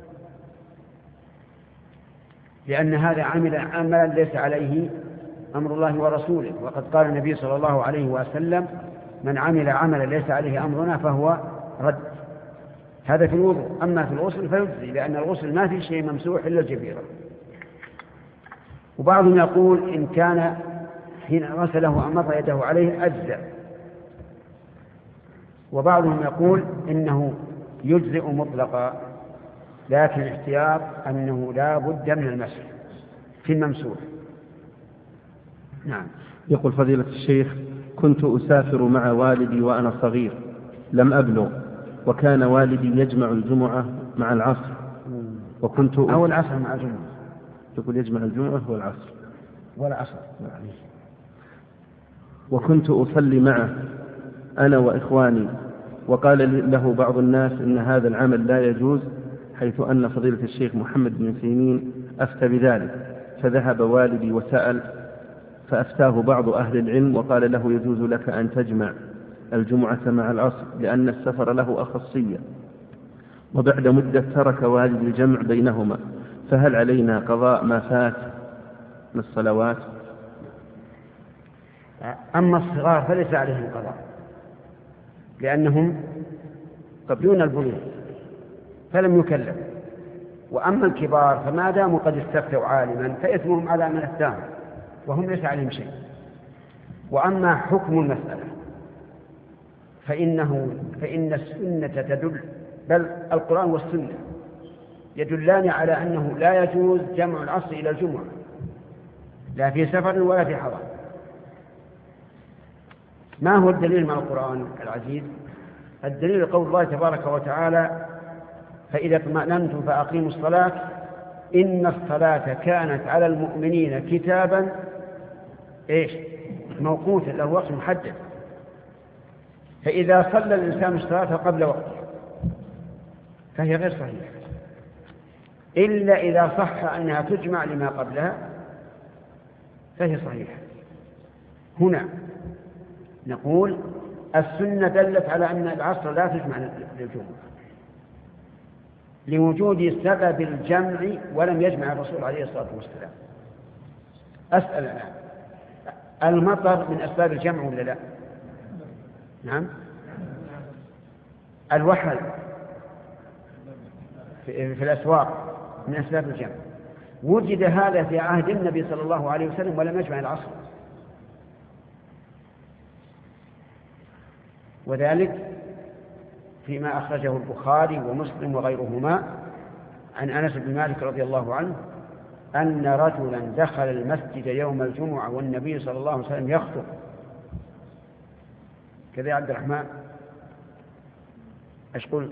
لأن هذا عمل عملا ليس عليه أمر الله ورسوله، وقد قال النبي صلى الله عليه وسلم: من عمل عملا ليس عليه أمرنا فهو رد. هذا في الوضوء. أما في الغسل فيجزي، لأن الغسل ما في شيء ممسوح إلا الجبيرة. وبعضهم يقول: إن كان حين غسله أمر يده عليه أجزأ، وبعضهم يقول إنه يجزئ مطلقا، لكن الاحتياط أنه لا بد من المسح في الممسوح. نعم. يقول: فضيلة الشيخ، كنت أسافر مع والدي وأنا صغير لم أبلغ، وكان والدي يجمع الجمعة مع العصر، وكنت أو العصر مع الجمعة. يقول: يجمع الجمعة والعصر والعصر. وكنت أصلي معه أنا وإخواني، وقال له بعض الناس إن هذا العمل لا يجوز، حيث أن فضيلة الشيخ محمد بن سيمين أفتى بذلك، فذهب والدي وسأل فأفتاه بعض أهل العلم وقال له: يجوز لك أن تجمع الجمعة مع العصر لأن السفر له أخصية. وبعد مدة ترك والدي الجمع بينهما، فهل علينا قضاء ما فات من الصلوات؟ أما الصغار فليس عليهم قضاء، لأنهم قبلون البلوغ فلم يكلف. وأما الكبار فما داموا قد استفتوا عالما فإثمهم على من أفتاهم وهم ليس عليهم شيء. وأما حكم المسألة فإنه فإن السنة تدل، بل القرآن والسنة يدلان على أنه لا يجوز جمع العصر إلى الجمعة، لا في سفر ولا في حضر. ما هو الدليل مع القرآن العزيز؟ الدليل قول الله تبارك وتعالى: فإذا اطمأننتم فأقيموا الصلاة إن الصلاة كانت على المؤمنين كتابا إيش موقوتا، له وقت محدد. فإذا صلى الإنسان الصلاة قبل وقته فهي غير صحيحة، إلا إذا صح أنها تجمع لما قبلها فهي صحيحة. هنا نقول السنة دلت على أن العصر لا تجمع للجمعة لوجود سبب الجمع، ولم يجمع الرسول عليه الصلاة والسلام. أسأل الآن، المطر من أسباب الجمع ولا لا؟ نعم. الوحل في, في الأسواق من أسباب الجمع. وجد هذا في عهد النبي صلى الله عليه وسلم ولم يجمع العصر، وذلك فيما أخرجه البخاري ومسلم وغيرهما عن أنس بن مالك رضي الله عنه أن رجلا دخل المسجد يوم الجمعة والنبي صلى الله عليه وسلم يخطب. كذا يا عبد الرحمن ايش قلت؟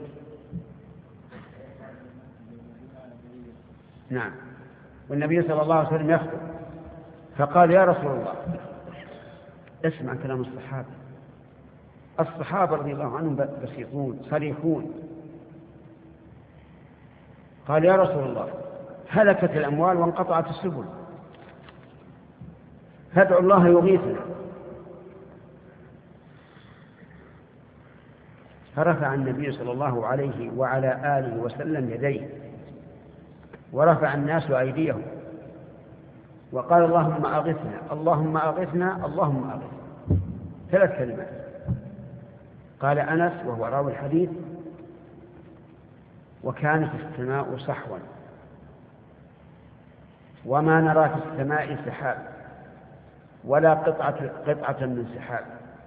نعم. والنبي صلى الله عليه وسلم يخطب، فقال يا رسول الله، اسمع كلام الصحابة، الصحابة رضي الله عنهم بسيطون صريحون. قال يا رسول الله، هلكت الأموال وانقطعت السبل، فادعوا الله يغيثنا. فرفع النبي صلى الله عليه وعلى آله وسلم يديه، ورفع الناس أيديهم، وقال اللهم أغثنا اللهم أغثنا اللهم أغثنا، ثلاث كلمات. قال أنس وهو راوي الحديث: وكانت السماء صحوا وما نرى في السماء سحاب ولا قطعة, قطعة من سحاب،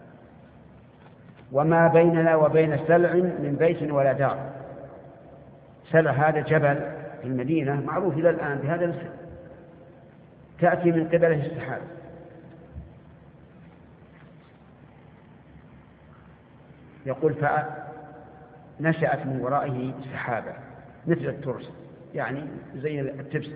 وما بيننا وبين سلع من بيت ولا دار. سلع هذا جبل في المدينة معروف إلى الآن بهذا الاسم، تأتي من قبله السحاب. يقول فنشأت من ورائه سحابة مثل الترس، يعني زي التبس،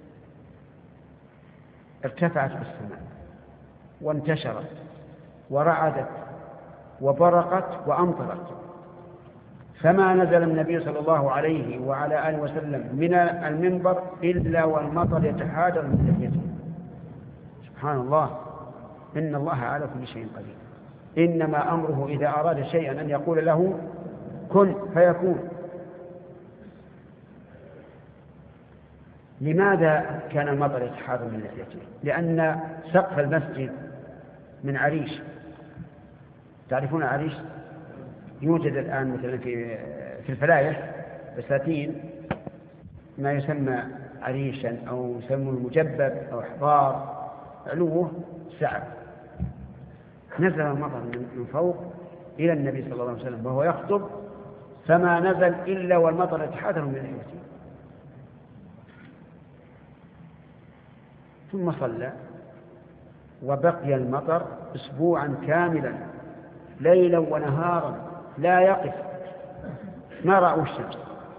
ارتفعت في السماء وانتشرت ورعدت وبرقت وأمطرت، فما نزل النبي صلى الله عليه وعلى آله وسلم من المنبر إلا والمطر يتحادر من لحيته. سبحان الله، إن الله على كل شيء قدير. إنما أمره إذا أراد شيئا أن يقول له كن فيكون. لماذا كان المطر يتحادر من لحيته؟ لأن سقف المسجد من عريش، تعرفون عريش؟ يوجد الآن مثلا في في الفلايح بساتين ما يسمى عريشا أو يسمى المجبب أو حضار، علوه سعب. نزل المطر من فوق إلى النبي صلى الله عليه وسلم وهو يخطب، فما نزل إلا والمطر يتحادر من لحيته. ثم صلى وبقي المطر أسبوعا كاملا ليلا ونهارا لا يقف، ما رأوا الشمس.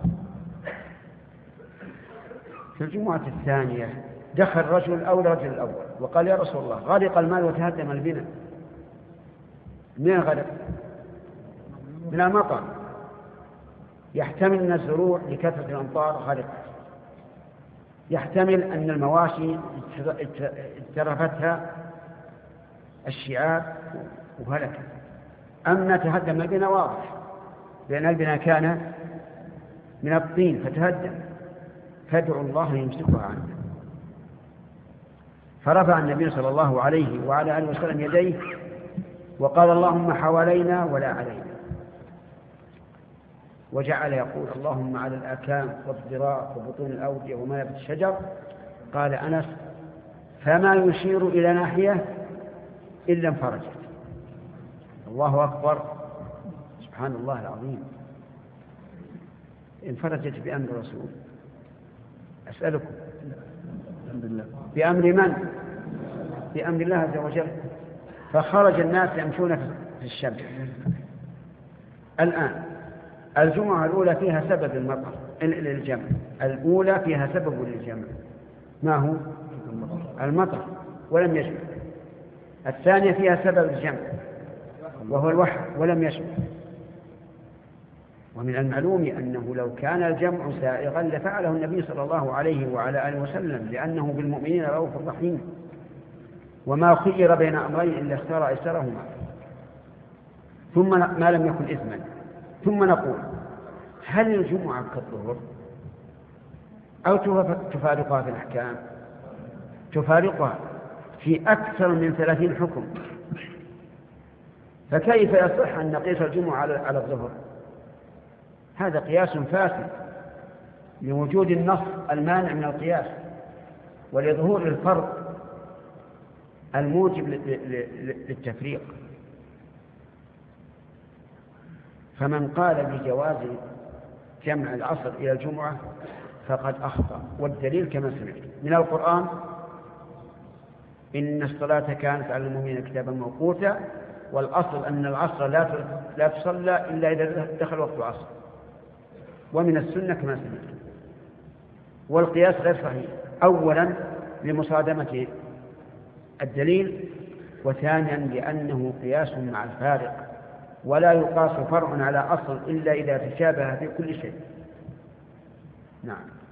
في الجمعة الثانية دخل رجل أو الرجل الأول وقال يا رسول الله، غرق المال وتهدم البناء. من غرق؟ من المطر. يحتمل أن الزروع لكثرة الأمطار غرقت، يحتمل أن المواشي اجترفتها الشعاب وهلكت. أما تهدم البناء واضح، لأن البناء كان من الطين فتهدم، فادعوا الله يمسكها عنه. فرفع النبي صلى الله عليه وعلى آله وسلم يديه وقال اللهم حوالينا ولا علينا، وجعل يقول اللهم على الآكام والذراع وبطون الأودية وما يبت الشجر. قال أنس فما يشير إلى ناحية إلا انفرجت. الله أكبر، سبحان الله العظيم. انفرجت بأمر الرسول. أسألكم الحمد لله بأمر من؟ بأمر الله عز وجل. فخرج الناس يمشون في الشمس. الآن الجمعة الأولى فيها سبب المطر للجمع، الأولى فيها سبب للجمع، ما هو؟ المطر ولم يجمع. الثانية فيها سبب الجمع وهو الوحي ولم يشمل. ومن المعلوم أنه لو كان الجمع سائغا لفعله النبي صلى الله عليه وعلى آله وسلم، لأنه بالمؤمنين رؤوف رحيم، وما خير بين أمرين إلا اختار أيسرهما، ثم ما لم يكن إثما. ثم نقول هل الجمعة كالظهر أو تفارقها في الأحكام؟ تفارقها في أكثر من ثلاثين حكم، فكيف يصح أن نقيس الجمعة على الظهر؟ هذا قياس فاسد لوجود النص المانع من القياس ولظهور الفرق الموجب للتفريق. فمن قال بجواز جمع العصر إلى الجمعة فقد أخطأ، والدليل كما سمعت من القرآن: إن الصلاة كانت على المؤمنين كتابا موقوتا، والأصل أن العصر لا لا تصلى إلا إذا دخل وقت العصر. ومن السنة كما سمعت. والقياس غير صحيح، أولا لمصادمة الدليل، وثانيا لأنه قياس مع الفارق، ولا يقاس فرع على أصل إلا إذا تشابه في كل شيء. نعم.